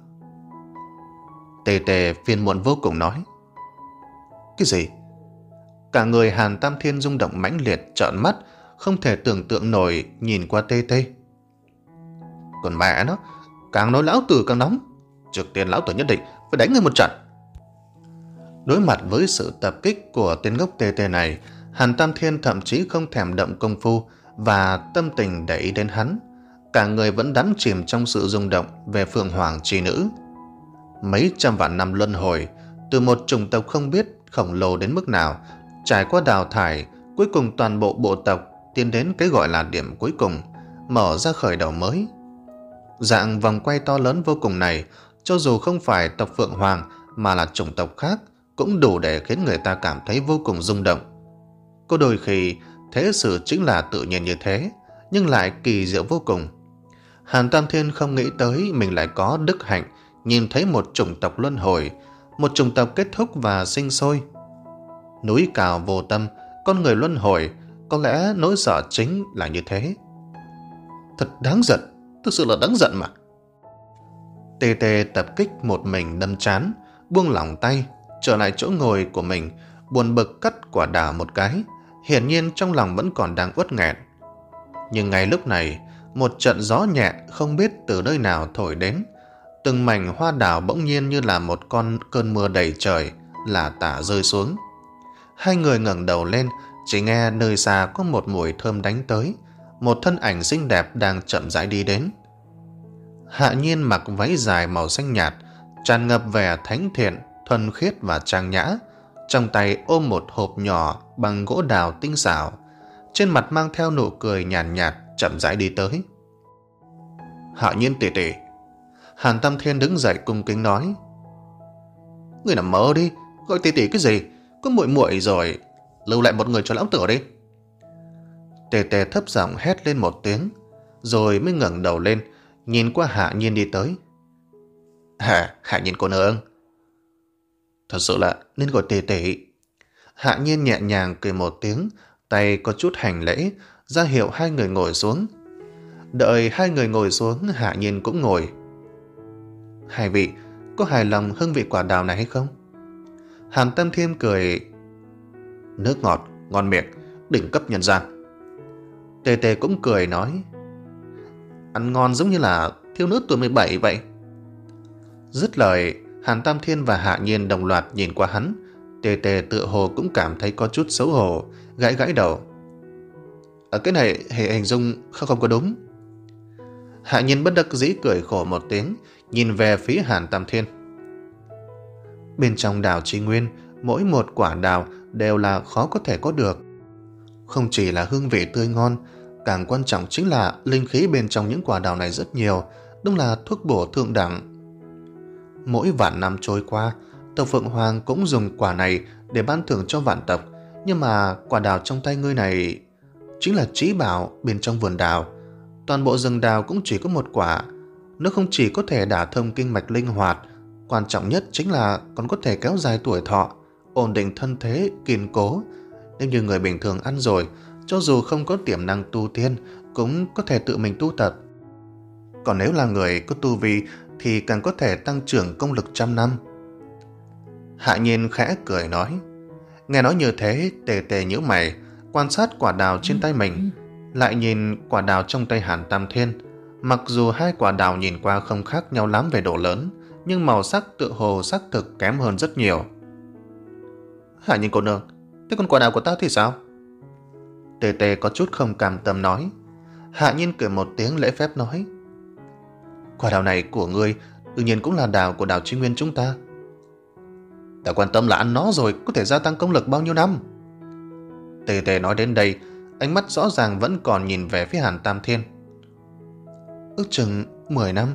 Tê Tê phiền muộn vô cùng nói. Cái gì? Cả người Hàn Tam Thiên rung động mãnh liệt, trợn mắt, không thể tưởng tượng nổi nhìn qua Tê Tê. Còn mẹ nó, càng nói lão tử càng nóng. Trước tiên lão tử nhất định phải đánh người một trận. Đối mặt với sự tập kích của tên ngốc Tê Tê này, Hàn Tam Thiên thậm chí không thèm động công phu và tâm tình để ý đến hắn. Cả người vẫn đắm chìm trong sự rung động về Phượng Hoàng chi nữ. Mấy trăm vạn năm luân hồi, từ một chủng tộc không biết khổng lồ đến mức nào, trải qua đào thải, cuối cùng toàn bộ bộ tộc tiến đến cái gọi là điểm cuối cùng, mở ra khởi đầu mới. Dạng vòng quay to lớn vô cùng này, cho dù không phải tộc Phượng Hoàng mà là chủng tộc khác, cũng đủ để khiến người ta cảm thấy vô cùng rung động. Có đôi khi, thế sự chính là tự nhiên như thế, nhưng lại kỳ diệu vô cùng. Hàn Tam Thiên không nghĩ tới mình lại có đức hạnh nhìn thấy một chủng tộc luân hồi, một chủng tộc kết thúc và sinh sôi. Núi cao vô tâm, con người luân hồi, có lẽ nỗi sợ chính là như thế. Thật đáng giận, thực sự là đáng giận mà. Tê Tê tập kích một mình đâm chán, buông lỏng tay, trở lại chỗ ngồi của mình, buồn bực cắt quả đào một cái, hiển nhiên trong lòng vẫn còn đang uất nghẹn. Nhưng ngay lúc này, một trận gió nhẹ không biết từ nơi nào thổi đến, từng mảnh hoa đào bỗng nhiên như là một con cơn mưa đầy trời lả tả rơi xuống. Hai người ngẩng đầu lên, chỉ nghe nơi xa có một mùi thơm đánh tới, một thân ảnh xinh đẹp đang chậm rãi đi đến. Hạ Nhiên mặc váy dài màu xanh nhạt, tràn ngập vẻ thánh thiện, thuần khiết và trang nhã, trong tay ôm một hộp nhỏ bằng gỗ đào tinh xảo, trên mặt mang theo nụ cười nhàn nhạt, nhạt chậm rãi đi tới. Hạ Nhiên tỷ tỷ. Hàn Tam Thiên đứng dậy cung kính nói. Ngươi nằm mơ đi, gọi tỷ tỷ cái gì, có muội muội rồi, lưu lại một người cho lão tử đi. Tê Tê thấp giọng hét lên một tiếng, rồi mới ngẩng đầu lên, nhìn qua Hạ Nhiên đi tới. Hả, Hạ Nhiên cô nương. Thật sự là nên gọi tỷ tỷ. Hạ Nhiên nhẹ nhàng cười một tiếng, tay có chút hành lễ, ra hiệu hai người ngồi xuống. Đợi hai người ngồi xuống, Hạ Nhiên cũng ngồi. Hai vị, có hài lòng hương vị quả đào này hay không? Hàn Tam Thiên cười, nước ngọt, ngon miệng, đỉnh cấp nhân gian. Tề Tề cũng cười nói, ăn ngon giống như là thiếu nữ tuổi mười bảy vậy. Dứt lời, Hàn Tam Thiên và Hạ Nhiên đồng loạt nhìn qua hắn. Tề Tề tựa hồ cũng cảm thấy có chút xấu hổ, gãi gãi đầu. Ở cái này hệ hình dung không, không có đúng. Hạ Nhiên bất đắc dĩ cười khổ một tiếng, nhìn về phía Hàn Tam Thiên. Bên trong đào Tri Nguyên, mỗi một quả đào đều là khó có thể có được. Không chỉ là hương vị tươi ngon, càng quan trọng chính là linh khí bên trong những quả đào này rất nhiều, đúng là thuốc bổ thượng đẳng. Mỗi vạn năm trôi qua, tộc Phượng Hoàng cũng dùng quả này để ban thưởng cho vạn tộc, nhưng mà quả đào trong tay ngươi này chính là trí bảo bên trong vườn đào. Toàn bộ rừng đào cũng chỉ có một quả. Nó không chỉ có thể đả thông kinh mạch linh hoạt, quan trọng nhất chính là còn có thể kéo dài tuổi thọ, ổn định thân thế, kiên cố. Nếu như người bình thường ăn rồi, cho dù không có tiềm năng tu tiên, cũng có thể tự mình tu tập. Còn nếu là người có tu vi thì càng có thể tăng trưởng công lực trăm năm. Hạ Nhiên khẽ cười nói. Nghe nói như thế, Tề Tề nhíu mày, quan sát quả đào trên tay mình, lại nhìn quả đào trong tay Hàn Tam Thiên. Mặc dù hai quả đào nhìn qua không khác nhau lắm về độ lớn, nhưng màu sắc tựa hồ xác thực kém hơn rất nhiều. Hạ Nhiên cô nương, thế còn quả đào của ta thì sao? Tề Tề có chút không cam tâm nói. Hạ Nhiên cười một tiếng lễ phép nói. Quả đào này của ngươi đương nhiên cũng là đào của đào Tri Nguyên chúng ta. Ta quan tâm là ăn nó rồi có thể gia tăng công lực bao nhiêu năm. Tề Tề nói đến đây, ánh mắt rõ ràng vẫn còn nhìn về phía Hàn Tam Thiên. Ước chừng mười năm.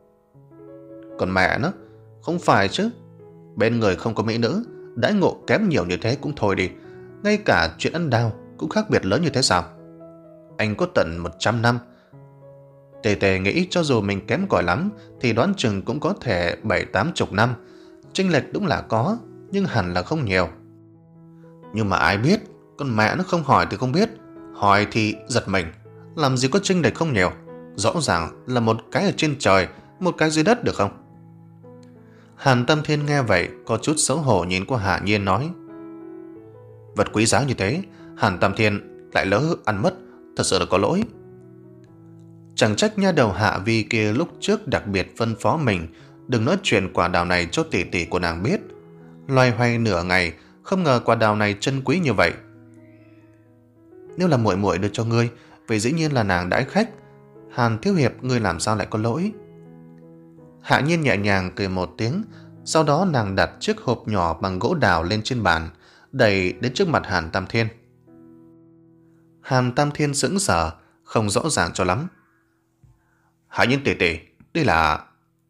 Còn mẹ nó, không phải chứ. Bên người không có mỹ nữ, đãi ngộ kém nhiều như thế cũng thôi đi. Ngay cả chuyện ăn đào cũng khác biệt lớn như thế sao? Anh có tận một trăm năm. Tề Tề nghĩ cho dù mình kém cỏi lắm thì đoán chừng cũng có thể bảy tám chục năm. Chênh lệch đúng là có, nhưng hẳn là không nhiều. Nhưng mà ai biết, con mẹ nó không hỏi thì không biết, hỏi thì giật mình. Làm gì có chênh lệch không nhiều, rõ ràng là một cái ở trên trời, một cái dưới đất được không? Hàn Tam Thiên nghe vậy có chút xấu hổ nhìn qua Hạ Nhiên nói. Vật quý giá như thế, Hàn Tam Thiên lại lỡ ăn mất, thật sự là có lỗi. Chẳng trách nha đầu Hạ Vi kia lúc trước đặc biệt phân phó mình đừng nói chuyện quả đào này cho tỷ tỷ của nàng biết. Loay hoay nửa ngày, không ngờ quả đào này chân quý như vậy. Nếu là muội muội đưa cho ngươi, vậy dĩ nhiên là nàng đãi khách. Hàn thiếu hiệp, ngươi làm sao lại có lỗi? Hạ Nhiên nhẹ nhàng cười một tiếng, sau đó nàng đặt chiếc hộp nhỏ bằng gỗ đào lên trên bàn, đẩy đến trước mặt Hàn Tam Thiên. Hàn Tam Thiên sững sờ, không rõ ràng cho lắm. Hạ Nhiên tỷ tỷ, đây là...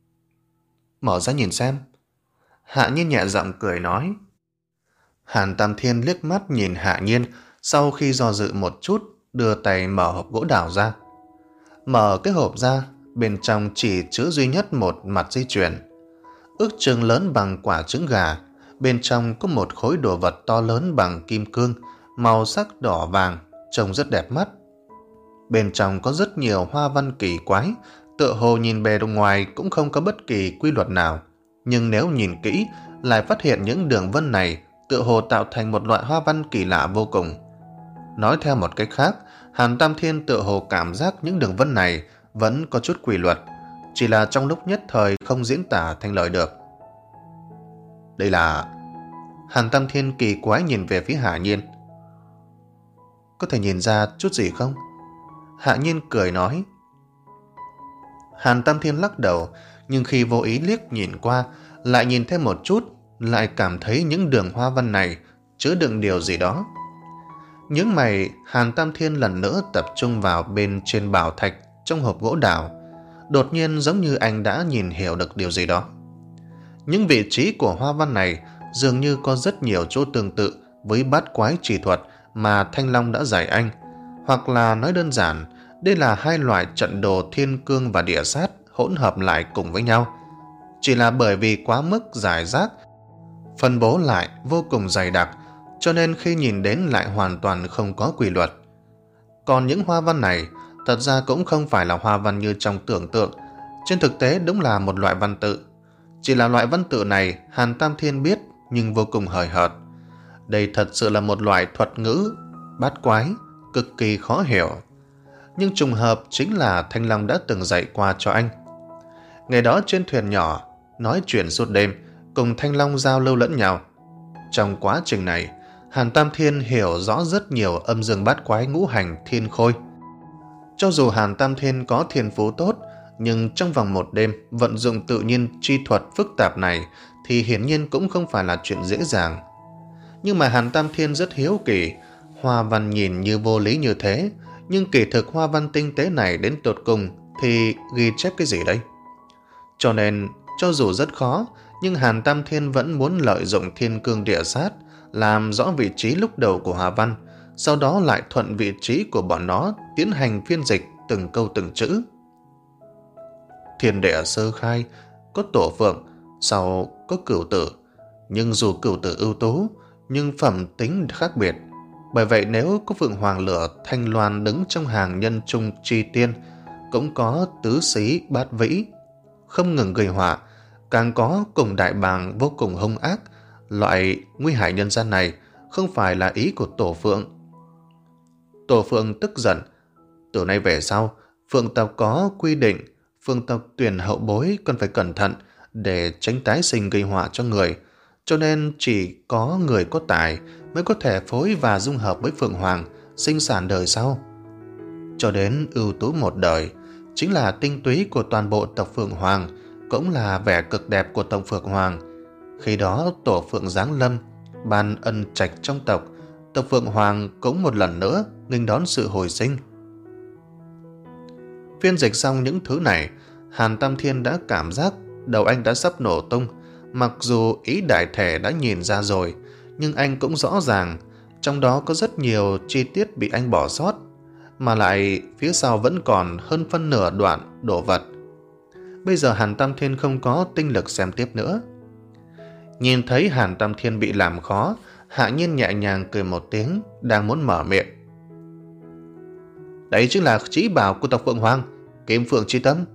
Mở ra nhìn xem. Hạ Nhiên nhẹ giọng cười nói. Hàn Tam Thiên liếc mắt nhìn Hạ Nhiên, sau khi do dự một chút, đưa tay mở hộp gỗ đào ra. Mở cái hộp ra, bên trong chỉ chứa duy nhất một mặt dây chuyền. Ước chừng lớn bằng quả trứng gà, bên trong có một khối đồ vật to lớn bằng kim cương, màu sắc đỏ vàng, trông rất đẹp mắt. Bên trong có rất nhiều hoa văn kỳ quái, tựa hồ nhìn bề ngoài cũng không có bất kỳ quy luật nào, nhưng nếu nhìn kỹ lại phát hiện những đường vân này tựa hồ tạo thành một loại hoa văn kỳ lạ vô cùng. Nói theo một cách khác, Hàn Tam Thiên tựa hồ cảm giác những đường vân này vẫn có chút quy luật, chỉ là trong lúc nhất thời không diễn tả thành lời được. Đây là... Hàn Tam Thiên kỳ quái nhìn về phía Hạ Nhiên. Có thể nhìn ra chút gì không? Hạ Nhiên cười nói. Hàn Tam Thiên lắc đầu, nhưng khi vô ý liếc nhìn qua, lại nhìn thêm một chút, lại cảm thấy những đường hoa văn này chứa đựng điều gì đó. Những mày, Hàn Tam Thiên lần nữa tập trung vào bên trên bảo thạch trong hộp gỗ đào. Đột nhiên giống như anh đã nhìn hiểu được điều gì đó. Những vị trí của hoa văn này dường như có rất nhiều chỗ tương tự với bát quái chỉ thuật mà Thanh Long đã dạy anh. Hoặc là nói đơn giản, đây là hai loại trận đồ thiên cương và địa sát hỗn hợp lại cùng với nhau. Chỉ là bởi vì quá mức giải rác, phân bố lại vô cùng dày đặc, cho nên khi nhìn đến lại hoàn toàn không có quy luật. Còn những hoa văn này thật ra cũng không phải là hoa văn như trong tưởng tượng, trên thực tế đúng là một loại văn tự. Chỉ là loại văn tự này Hàn Tam Thiên biết nhưng vô cùng hời hợt. Đây thật sự là một loại thuật ngữ bát quái, cực kỳ khó hiểu. Nhưng trùng hợp chính là Thanh Long đã từng dạy qua cho anh. Ngày đó trên thuyền nhỏ, nói chuyện suốt đêm, cùng Thanh Long giao lưu lẫn nhau. Trong quá trình này, Hàn Tam Thiên hiểu rõ rất nhiều âm dương bát quái ngũ hành thiên khôi. Cho dù Hàn Tam Thiên có thiên phú tốt, nhưng trong vòng một đêm vận dụng tự nhiên chi thuật phức tạp này thì hiển nhiên cũng không phải là chuyện dễ dàng. Nhưng mà Hàn Tam Thiên rất hiếu kỳ, hoa văn nhìn như vô lý như thế, nhưng kỳ thực hoa văn tinh tế này đến tột cùng thì ghi chép cái gì đây? Cho nên, cho dù rất khó, nhưng Hàn Tam Thiên vẫn muốn lợi dụng thiên cương địa sát, làm rõ vị trí lúc đầu của hoa văn, sau đó lại thuận vị trí của bọn nó tiến hành phiên dịch từng câu từng chữ. Thiên địa sơ khai, có tổ phượng, sau có cửu tử, nhưng dù cửu tử ưu tú, nhưng phẩm tính khác biệt. Bởi vậy nếu có Phượng Hoàng Lửa Thanh Loan đứng trong hàng nhân trung chi tiên, cũng có tứ xí bát vĩ, không ngừng gây họa, càng có cùng đại bàng vô cùng hung ác. Loại nguy hại nhân gian này không phải là ý của Tổ Phượng. Tổ Phượng tức giận, từ nay về sau, Phượng tộc có quy định, Phượng tộc tuyển hậu bối cần phải cẩn thận để tránh tái sinh gây họa cho người, cho nên chỉ có người có tài mới có thể phối và dung hợp với Phượng Hoàng, sinh sản đời sau. Cho đến ưu tú một đời, chính là tinh túy của toàn bộ tộc Phượng Hoàng, cũng là vẻ cực đẹp của tộc Phượng Hoàng. Khi đó Tổ Phượng giáng lâm, ban ân trạch trong tộc, tộc Phượng Hoàng cũng một lần nữa nghênh đón sự hồi sinh. Phiên dịch xong những thứ này, Hàn Tam Thiên đã cảm giác đầu anh đã sắp nổ tung. Mặc dù ý đại thể đã nhìn ra rồi, nhưng anh cũng rõ ràng trong đó có rất nhiều chi tiết bị anh bỏ sót, mà lại phía sau vẫn còn hơn phân nửa đoạn đồ vật. Bây giờ Hàn Tam Thiên không có tinh lực xem tiếp nữa. Nhìn thấy Hàn Tam Thiên bị làm khó, Hạ Nhiên nhẹ nhàng cười một tiếng, đang muốn mở miệng. Đấy chính là chí bảo của tộc Phượng Hoàng, Kim Phượng Chi Tâm.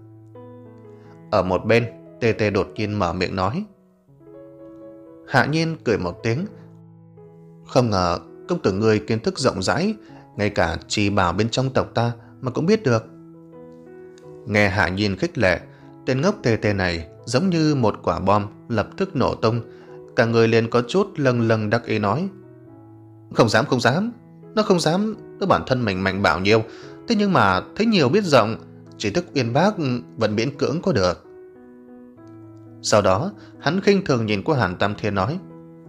Ở một bên, Tê Tê đột nhiên mở miệng nói. Hạ Nhiên cười một tiếng. Không ngờ công tử ngươi kiến thức rộng rãi, ngay cả chỉ bảo bên trong tộc ta mà cũng biết được. Nghe Hạ Nhiên khích lệ, tên ngốc Tê Tê này giống như một quả bom lập tức nổ tung. Cả người liền có chút lâng lâng đắc ý nói. Không dám không dám, nó không dám, nó bản thân mình mạnh bạo nhiều, thế nhưng mà thấy nhiều biết rộng, chỉ thức uyên bác vẫn miễn cưỡng có được. Sau đó hắn khinh thường nhìn qua Hàn Tam Thiên nói.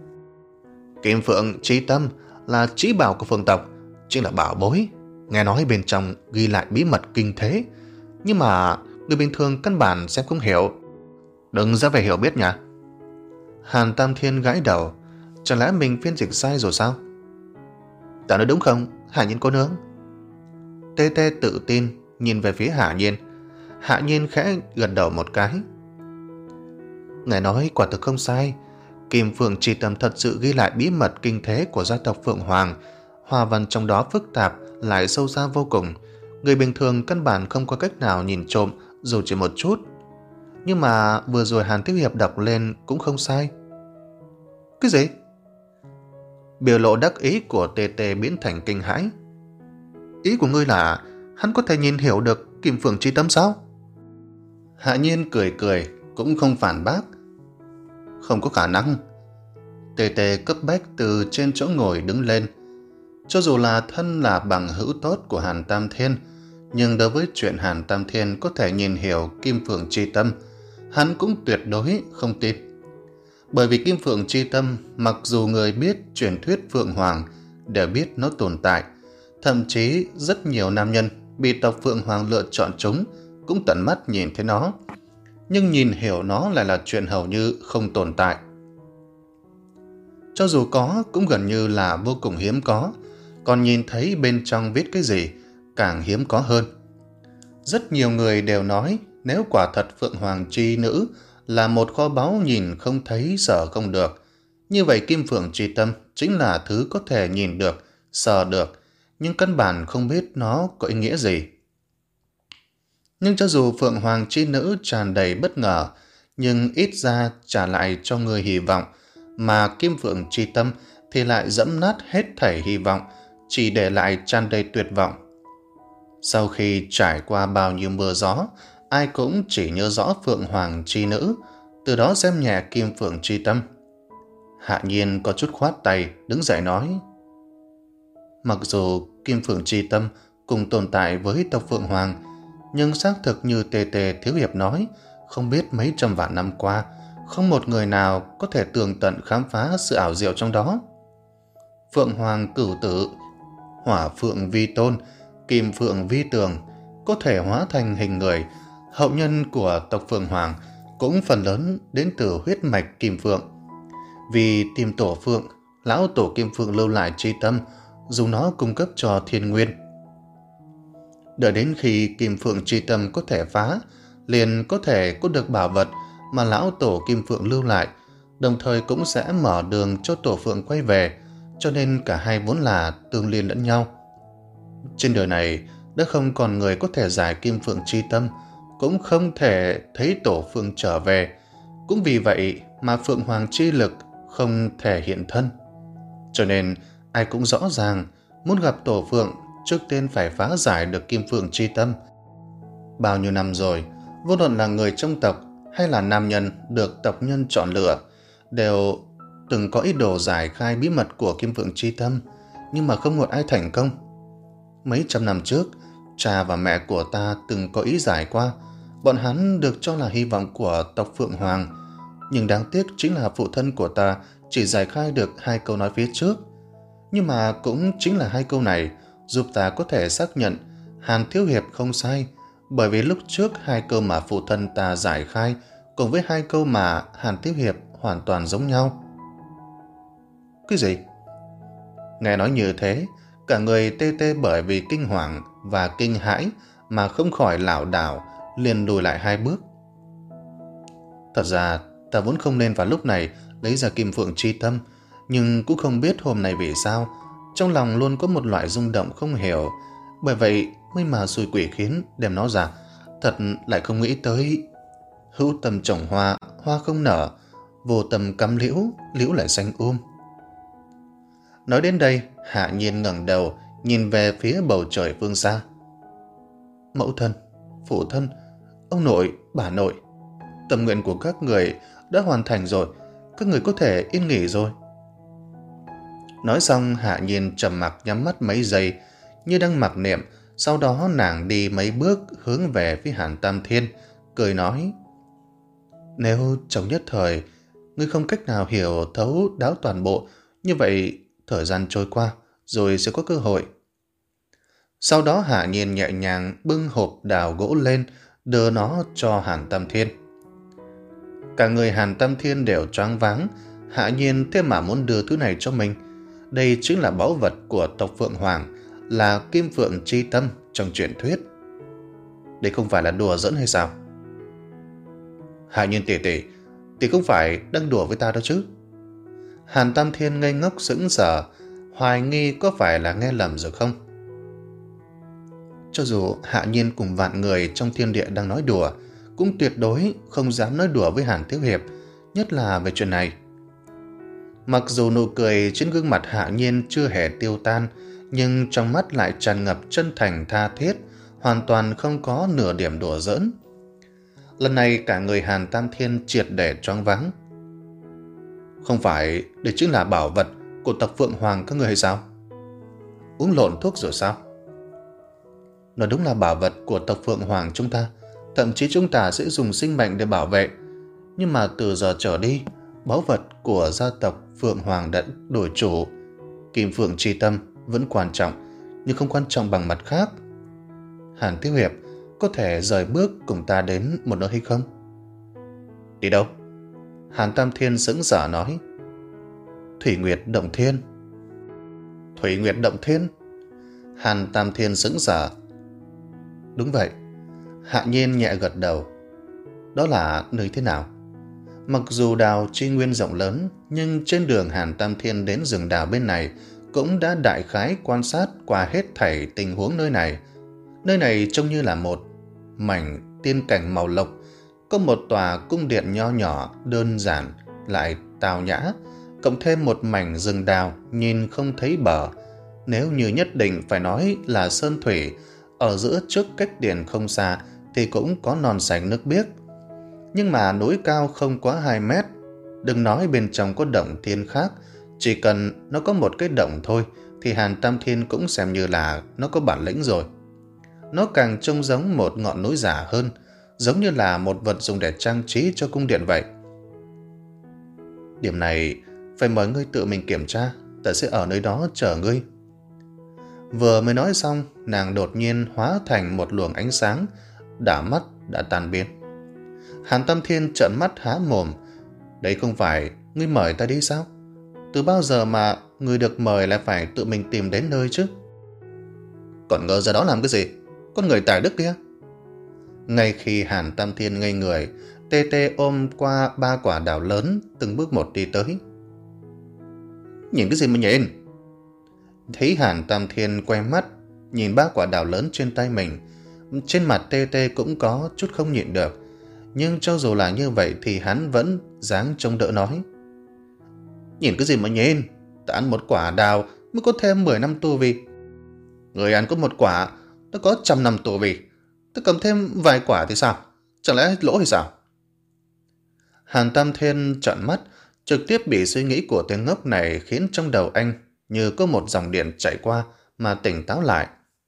Kim Phượng Chi Tâm là chí bảo của Phượng tộc, chính là bảo bối. Nghe nói bên trong ghi lại bí mật kinh thế, nhưng mà người bình thường căn bản xem không hiểu. Đừng ra vẻ hiểu biết nhỉ. Hàn Tam Thiên gãi đầu. Chẳng lẽ mình phiên dịch sai rồi sao? Ta nói đúng không, Hạ Nhiên cô nương? Tê Tê tự tin nhìn về phía Hạ Nhiên. Hạ Nhiên khẽ gật đầu một cái. Ngài nói quả thực không sai. Kim Phượng Chi Tâm thật sự ghi lại bí mật kinh thế của gia tộc Phượng Hoàng. Hoa văn trong đó phức tạp lại sâu xa vô cùng. Người bình thường căn bản không có cách nào nhìn trộm dù chỉ một chút. Nhưng mà vừa rồi Hàn Thiếu Hiệp đọc lên cũng không sai. Cái gì? Biểu lộ đắc ý của Tê Tê biến thành kinh hãi. Ý của ngươi là hắn có thể nhìn hiểu được Kim Phượng Chi Tâm sao? Hạ Nhiên cười cười, cũng không phản bác. Không có khả năng. Tê Tê cấp bách từ trên chỗ ngồi đứng lên. Cho dù là thân là bằng hữu tốt của Hàn Tam Thiên, nhưng đối với chuyện Hàn Tam Thiên có thể nhìn hiểu Kim Phượng Chi Tâm, hắn cũng tuyệt đối không tin. Bởi vì Kim Phượng Chi Tâm, mặc dù người biết truyền thuyết Phượng Hoàng đều biết nó tồn tại, thậm chí rất nhiều nam nhân bị tộc Phượng Hoàng lựa chọn chúng cũng tận mắt nhìn thấy nó, nhưng nhìn hiểu nó lại là chuyện hầu như không tồn tại. Cho dù có cũng gần như là vô cùng hiếm có, còn nhìn thấy bên trong viết cái gì càng hiếm có hơn. Rất nhiều người đều nói nếu quả thật Phượng Hoàng Chi Nữ là một kho báu nhìn không thấy sờ không được, như vậy Kim Phượng Chi Tâm chính là thứ có thể nhìn được, sờ được, nhưng căn bản không biết nó có ý nghĩa gì. Nhưng cho dù Phượng Hoàng Chi Nữ tràn đầy bất ngờ, nhưng ít ra trả lại cho người hy vọng, mà Kim Phượng Chi Tâm thì lại dẫm nát hết thảy hy vọng, chỉ để lại tràn đầy tuyệt vọng. Sau khi trải qua bao nhiêu mưa gió, ai cũng chỉ nhớ rõ Phượng Hoàng chi nữ, từ đó xem nhẹ Kim Phượng chi tâm. Hạ Nhiên có chút khoát tay, đứng dậy nói: mặc dù Kim Phượng chi tâm cùng tồn tại với tộc Phượng Hoàng, nhưng xác thực như Tề Tề Thiếu Hiệp nói, không biết mấy trăm vạn năm qua, không một người nào có thể tường tận khám phá sự ảo diệu trong đó. Phượng Hoàng cửu tử, Hỏa Phượng vi tôn, Kim Phượng vi tường có thể hóa thành hình người. Hậu nhân của tộc Phượng Hoàng cũng phần lớn đến từ huyết mạch Kim Phượng. Vì tìm tổ Phượng, lão tổ Kim Phượng lưu lại chi tâm, dùng nó cung cấp cho thiên nguyên. Đợi đến khi Kim Phượng chi tâm có thể phá, liền có thể có được bảo vật mà lão tổ Kim Phượng lưu lại, đồng thời cũng sẽ mở đường cho tổ Phượng quay về, cho nên cả hai vốn là tương liên lẫn nhau. Trên đời này đã không còn người có thể giải Kim Phượng chi tâm, cũng không thể thấy tổ Phượng trở về. Cũng vì vậy mà Phượng Hoàng chi lực không thể hiện thân. Cho nên ai cũng rõ ràng, muốn gặp tổ Phượng trước tiên phải phá giải được Kim Phượng chi tâm. Bao nhiêu năm rồi, vô luận là người trong tộc hay là nam nhân được tộc nhân chọn lựa, đều từng có ý đồ giải khai bí mật của Kim Phượng chi tâm, nhưng mà không một ai thành công. Mấy trăm năm trước, cha và mẹ của ta từng có ý giải qua, bọn hắn được cho là hy vọng của tộc Phượng Hoàng, nhưng đáng tiếc chính là phụ thân của ta chỉ giải khai được hai câu nói phía trước. Nhưng mà cũng chính là hai câu này giúp ta có thể xác nhận Hàn Thiếu Hiệp không sai, bởi vì lúc trước hai câu mà phụ thân ta giải khai cùng với hai câu mà Hàn Thiếu Hiệp hoàn toàn giống nhau. Cái gì? Nghe nói như thế, cả người tê tê bởi vì kinh hoàng và kinh hãi mà không khỏi lảo đảo, liền lùi lại hai bước. Thật ra ta vốn không nên vào lúc này lấy ra Kim Phượng chi tâm, nhưng cũng không biết hôm nay vì sao trong lòng luôn có một loại rung động không hiểu, bởi vậy mới mà xui quỷ khiến đem nó ra. Thật lại không nghĩ tới hữu tâm trồng hoa, hoa không nở, vô tâm cắm liễu, liễu lại xanh um. Nói đến đây, Hạ Nhiên ngẩng đầu nhìn về phía bầu trời phương xa. Mẫu thân, phụ thân, ông nội, bà nội, tâm nguyện của các người đã hoàn thành rồi, các người có thể yên nghỉ rồi. Nói xong, Hạ Nhiên trầm mặc nhắm mắt mấy giây như đang mặc niệm, sau đó nàng đi mấy bước hướng về phía Hàn Tam Thiên, cười nói: nếu trong nhất thời ngươi không cách nào hiểu thấu đáo toàn bộ, như vậy thời gian trôi qua rồi sẽ có cơ hội. Sau đó Hạ Nhiên nhẹ nhàng bưng hộp đào gỗ lên, đưa nó cho Hàn Tam Thiên. Cả người Hàn Tam Thiên đều choáng váng. Hạ Nhiên thế mà muốn đưa thứ này cho mình. Đây chính là báu vật của tộc Phượng Hoàng, là Kim Phượng chi tâm trong truyền thuyết. Đây không phải là đùa giỡn hay sao? Hạ Nhiên tỷ tỷ, tỷ không phải đang đùa với ta đó chứ? Hàn Tam Thiên ngây ngốc sững sờ, hoài nghi có phải là nghe lầm rồi không. Cho dù Hạ Nhiên cùng vạn người trong thiên địa đang nói đùa, cũng tuyệt đối không dám nói đùa với Hàn Thiếu Hiệp, nhất là về chuyện này. Mặc dù nụ cười trên gương mặt Hạ Nhiên chưa hề tiêu tan, nhưng trong mắt lại tràn ngập chân thành tha thiết, hoàn toàn không có nửa điểm đùa giỡn. Lần này cả người Hàn Tam Thiên triệt để choáng váng. Không phải đây chính là bảo vật của tộc Phượng Hoàng các người hay sao? Uống lộn thuốc rồi sao? Nó đúng là bảo vật của tộc Phượng Hoàng chúng ta, thậm chí chúng ta sẽ dùng sinh mệnh để bảo vệ. Nhưng mà từ giờ trở đi, báu vật của gia tộc Phượng Hoàng đã đổi chủ. Kim Phượng chi tâm vẫn quan trọng, nhưng không quan trọng bằng mặt khác. Hàn Thiếu Hiệp có thể rời bước cùng ta đến một nơi hay không? Đi đâu? Hàn Tam Thiên sững sờ nói. Thủy Nguyệt Động Thiên. Thủy Nguyệt Động Thiên? Hàn Tam Thiên sững sờ. Đúng vậy. Hạ Nhiên nhẹ gật đầu. Đó là nơi thế nào? Mặc dù đào chi nguyên rộng lớn, nhưng trên đường Hàn Tam Thiên đến rừng đào bên này cũng đã đại khái quan sát qua hết thảy tình huống nơi này. Nơi này trông như là một mảnh tiên cảnh màu lộc, có một tòa cung điện nho nhỏ đơn giản lại tào nhã, cộng thêm một mảnh rừng đào nhìn không thấy bờ. Nếu như nhất định phải nói là sơn thủy, ở giữa trước cách điền không xa thì cũng có non sánh nước biếc. Nhưng mà núi cao không quá hai mét, đừng nói bên trong có động thiên khác, chỉ cần nó có một cái động thôi thì Hàn Tam Thiên cũng xem như là nó có bản lĩnh rồi. Nó càng trông giống một ngọn núi giả hơn, giống như là một vật dùng để trang trí cho cung điện vậy. Điểm này phải mời ngươi tự mình kiểm tra, ta sẽ ở nơi đó chờ ngươi. Vừa mới nói xong, nàng đột nhiên hóa thành một luồng ánh sáng, đảo mắt đã tan biến. Hàn Tam Thiên trợn mắt há mồm. Đấy không phải ngươi mời ta đi sao? Từ bao giờ mà ngươi được mời lại phải tự mình tìm đến nơi chứ? Còn ngờ ra đó làm cái gì? Con người tài đức kia. Ngay khi Hàn Tam Thiên ngây người, Tê Tê ôm qua ba quả đào lớn, từng bước một đi tới. Nhìn cái gì mà nhìn? Thấy Hàn Tam Thiên quay mắt nhìn ba quả đào lớn trên tay mình, trên mặt Tê Tê cũng có chút không nhịn được. Nhưng cho dù là như vậy thì hắn vẫn dáng trông đỡ nói. Nhìn cái gì mà nhìn? Ta ăn một quả đào mới có thêm mười năm tu vi. Người ăn có một quả, nó có trăm năm tu vi. Ta cầm thêm vài quả thì sao? Chẳng lẽ lỗ hay sao? Hàn Tam Thiên trợn mắt, trực tiếp bị suy nghĩ của tên ngốc này khiến trong đầu anh như có một dòng điện chạy qua mà tỉnh táo lại.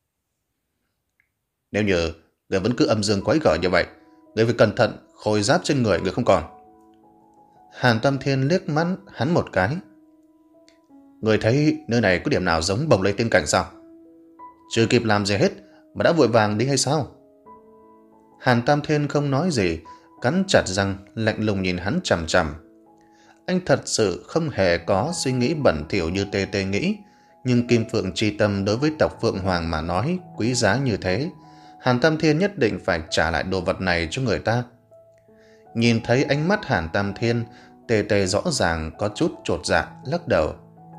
Nếu như người vẫn cứ âm dương quái gở như vậy, người phải cẩn thận, khôi giáp trên người người không còn. Hàn Tam Thiên liếc mắt hắn một cái. Người thấy nơi này có điểm nào giống bồng lây tiên cảnh sao? Chưa kịp làm gì hết mà đã vội vàng đi hay sao? Hàn Tam Thiên không nói gì, cắn chặt răng lạnh lùng nhìn hắn chằm chằm. Anh thật sự không hề có suy nghĩ bẩn thỉu như Tê Tê nghĩ, nhưng Kim Phượng Chi Tâm đối với tộc Phượng Hoàng mà nói quý giá như thế, Hàn Tam Thiên nhất định phải trả lại đồ vật này cho người ta. Nhìn thấy ánh mắt Hàn Tam Thiên, Tê Tê rõ ràng có chút chột dạ, lắc đầu.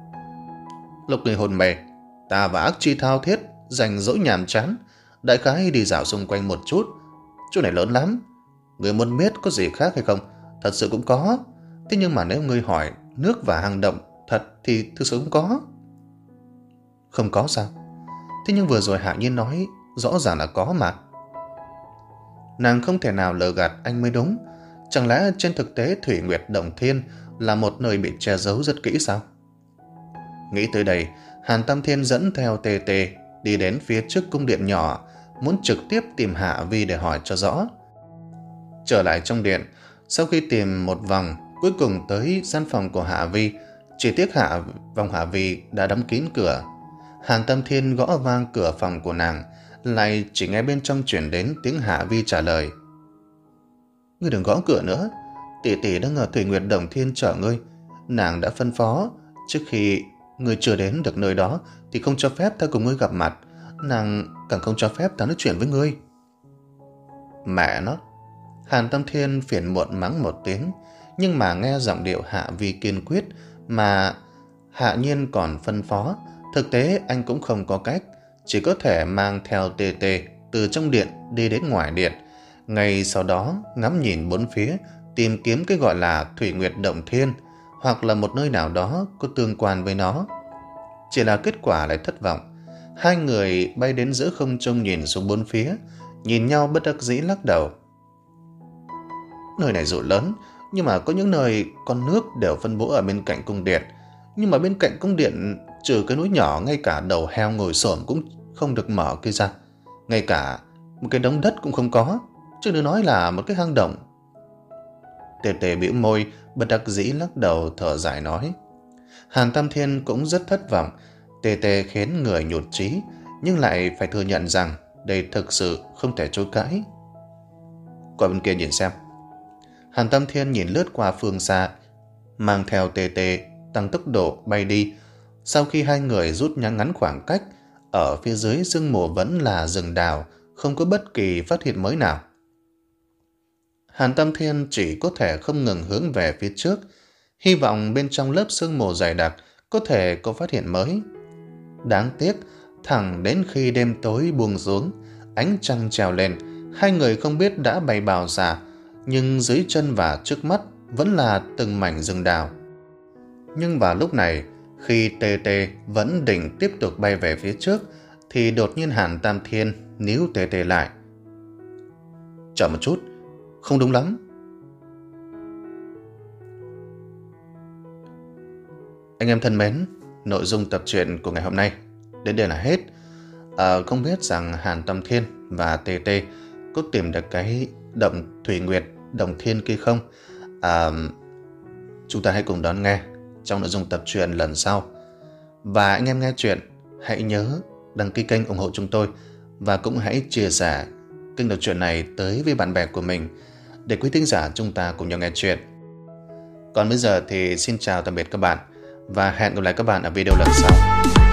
Lúc người hồn mê, ta và Ác Chi thao thiết dành dỗi nhàm chán, đại khái đi dạo xung quanh một chút. Chỗ này lớn lắm, người muốn biết có gì khác hay không? Thật sự cũng có. Thế nhưng mà nếu ngươi hỏi nước và hang động thật thì thực sự cũng có. Không có sao? Thế nhưng vừa rồi Hạ Nhiên nói rõ ràng là có mà. Nàng không thể nào lừa gạt anh mới đúng. Chẳng lẽ trên thực tế Thủy Nguyệt Động Thiên là một nơi bị che giấu rất kỹ sao? Nghĩ tới đây, Hàn Tam Thiên dẫn theo Tê Tê đi đến phía trước cung điện nhỏ, muốn trực tiếp tìm Hạ Vi để hỏi cho rõ. Trở lại trong điện, sau khi tìm một vòng, cuối cùng tới gian phòng của Hạ Vi. Chỉ tiếc Hạ vòng Hạ Vi đã đóng kín cửa. Hàn Tam Thiên gõ vang cửa phòng của nàng, lại chỉ nghe bên trong chuyển đến tiếng Hạ Vi trả lời. Ngươi đừng gõ cửa nữa, tỷ tỷ đang ở Thủy Nguyệt Đồng Thiên chờ ngươi. Nàng đã phân phó trước khi ngươi chưa đến được nơi đó thì không cho phép ta cùng ngươi gặp mặt, nàng càng không cho phép ta nói chuyện với ngươi. Mẹ nó! Hàn Tam Thiên phiền muộn mắng một tiếng, nhưng mà nghe giọng điệu Hạ Vi kiên quyết mà Hạ Nhiên còn phân phó, thực tế anh cũng không có cách, chỉ có thể mang theo Tê Tê từ trong điện đi đến ngoài điện, ngay sau đó ngắm nhìn bốn phía, tìm kiếm cái gọi là Thủy Nguyệt Động Thiên hoặc là một nơi nào đó có tương quan với nó. Chỉ là kết quả lại thất vọng. Hai người bay đến giữa không trung nhìn xuống bốn phía, nhìn nhau bất đắc dĩ lắc đầu. Nơi này dù lớn, nhưng mà có những nơi con nước đều phân bố ở bên cạnh cung điện. Nhưng mà bên cạnh cung điện, trừ cái núi nhỏ, ngay cả đầu heo ngồi xổm cũng không được mở kia ra. Ngay cả một cái đống đất cũng không có, chứ đừng nói là một cái hang động. Tê Tê bĩu môi, bất đắc dĩ lắc đầu thở dài nói. Hàn Tam Thiên cũng rất thất vọng. Tê Tê khiến người nhụt chí, nhưng lại phải thừa nhận rằng đây thực sự không thể chối cãi. Qua bên kia nhìn xem. Hàn Tam Thiên nhìn lướt qua phương xa, mang theo Tê Tê tăng tốc độ bay đi. Sau khi hai người rút ngắn ngắn khoảng cách, ở phía dưới sương mù vẫn là rừng đào, không có bất kỳ phát hiện mới nào. Hàn Tam Thiên chỉ có thể không ngừng hướng về phía trước, hy vọng bên trong lớp sương mù dày đặc có thể có phát hiện mới. Đáng tiếc, thẳng đến khi đêm tối buông xuống, ánh trăng trèo lên, hai người không biết đã bay bao xa, nhưng dưới chân và trước mắt vẫn là từng mảnh rừng đào. Nhưng vào lúc này, khi Tê Tê vẫn định tiếp tục bay về phía trước, thì đột nhiên Hàn Tam Thiên níu Tê Tê lại. Chậm một chút, không đúng lắm. Anh em thân mến, nội dung tập truyện của ngày hôm nay đến đây là hết. À, không biết rằng Hàn Tam Thiên và Tê Tê có tìm được cái động Thủy Nguyệt, động thiên kia không? À, chúng ta hãy cùng đón nghe trong nội dung tập truyện lần sau. Và anh em nghe chuyện, hãy nhớ đăng ký kênh ủng hộ chúng tôi, và cũng hãy chia sẻ kênh đọc truyện này tới với bạn bè của mình, để quý thính giả chúng ta cùng nhau nghe chuyện. Còn bây giờ thì xin chào tạm biệt các bạn, và hẹn gặp lại các bạn ở video lần sau.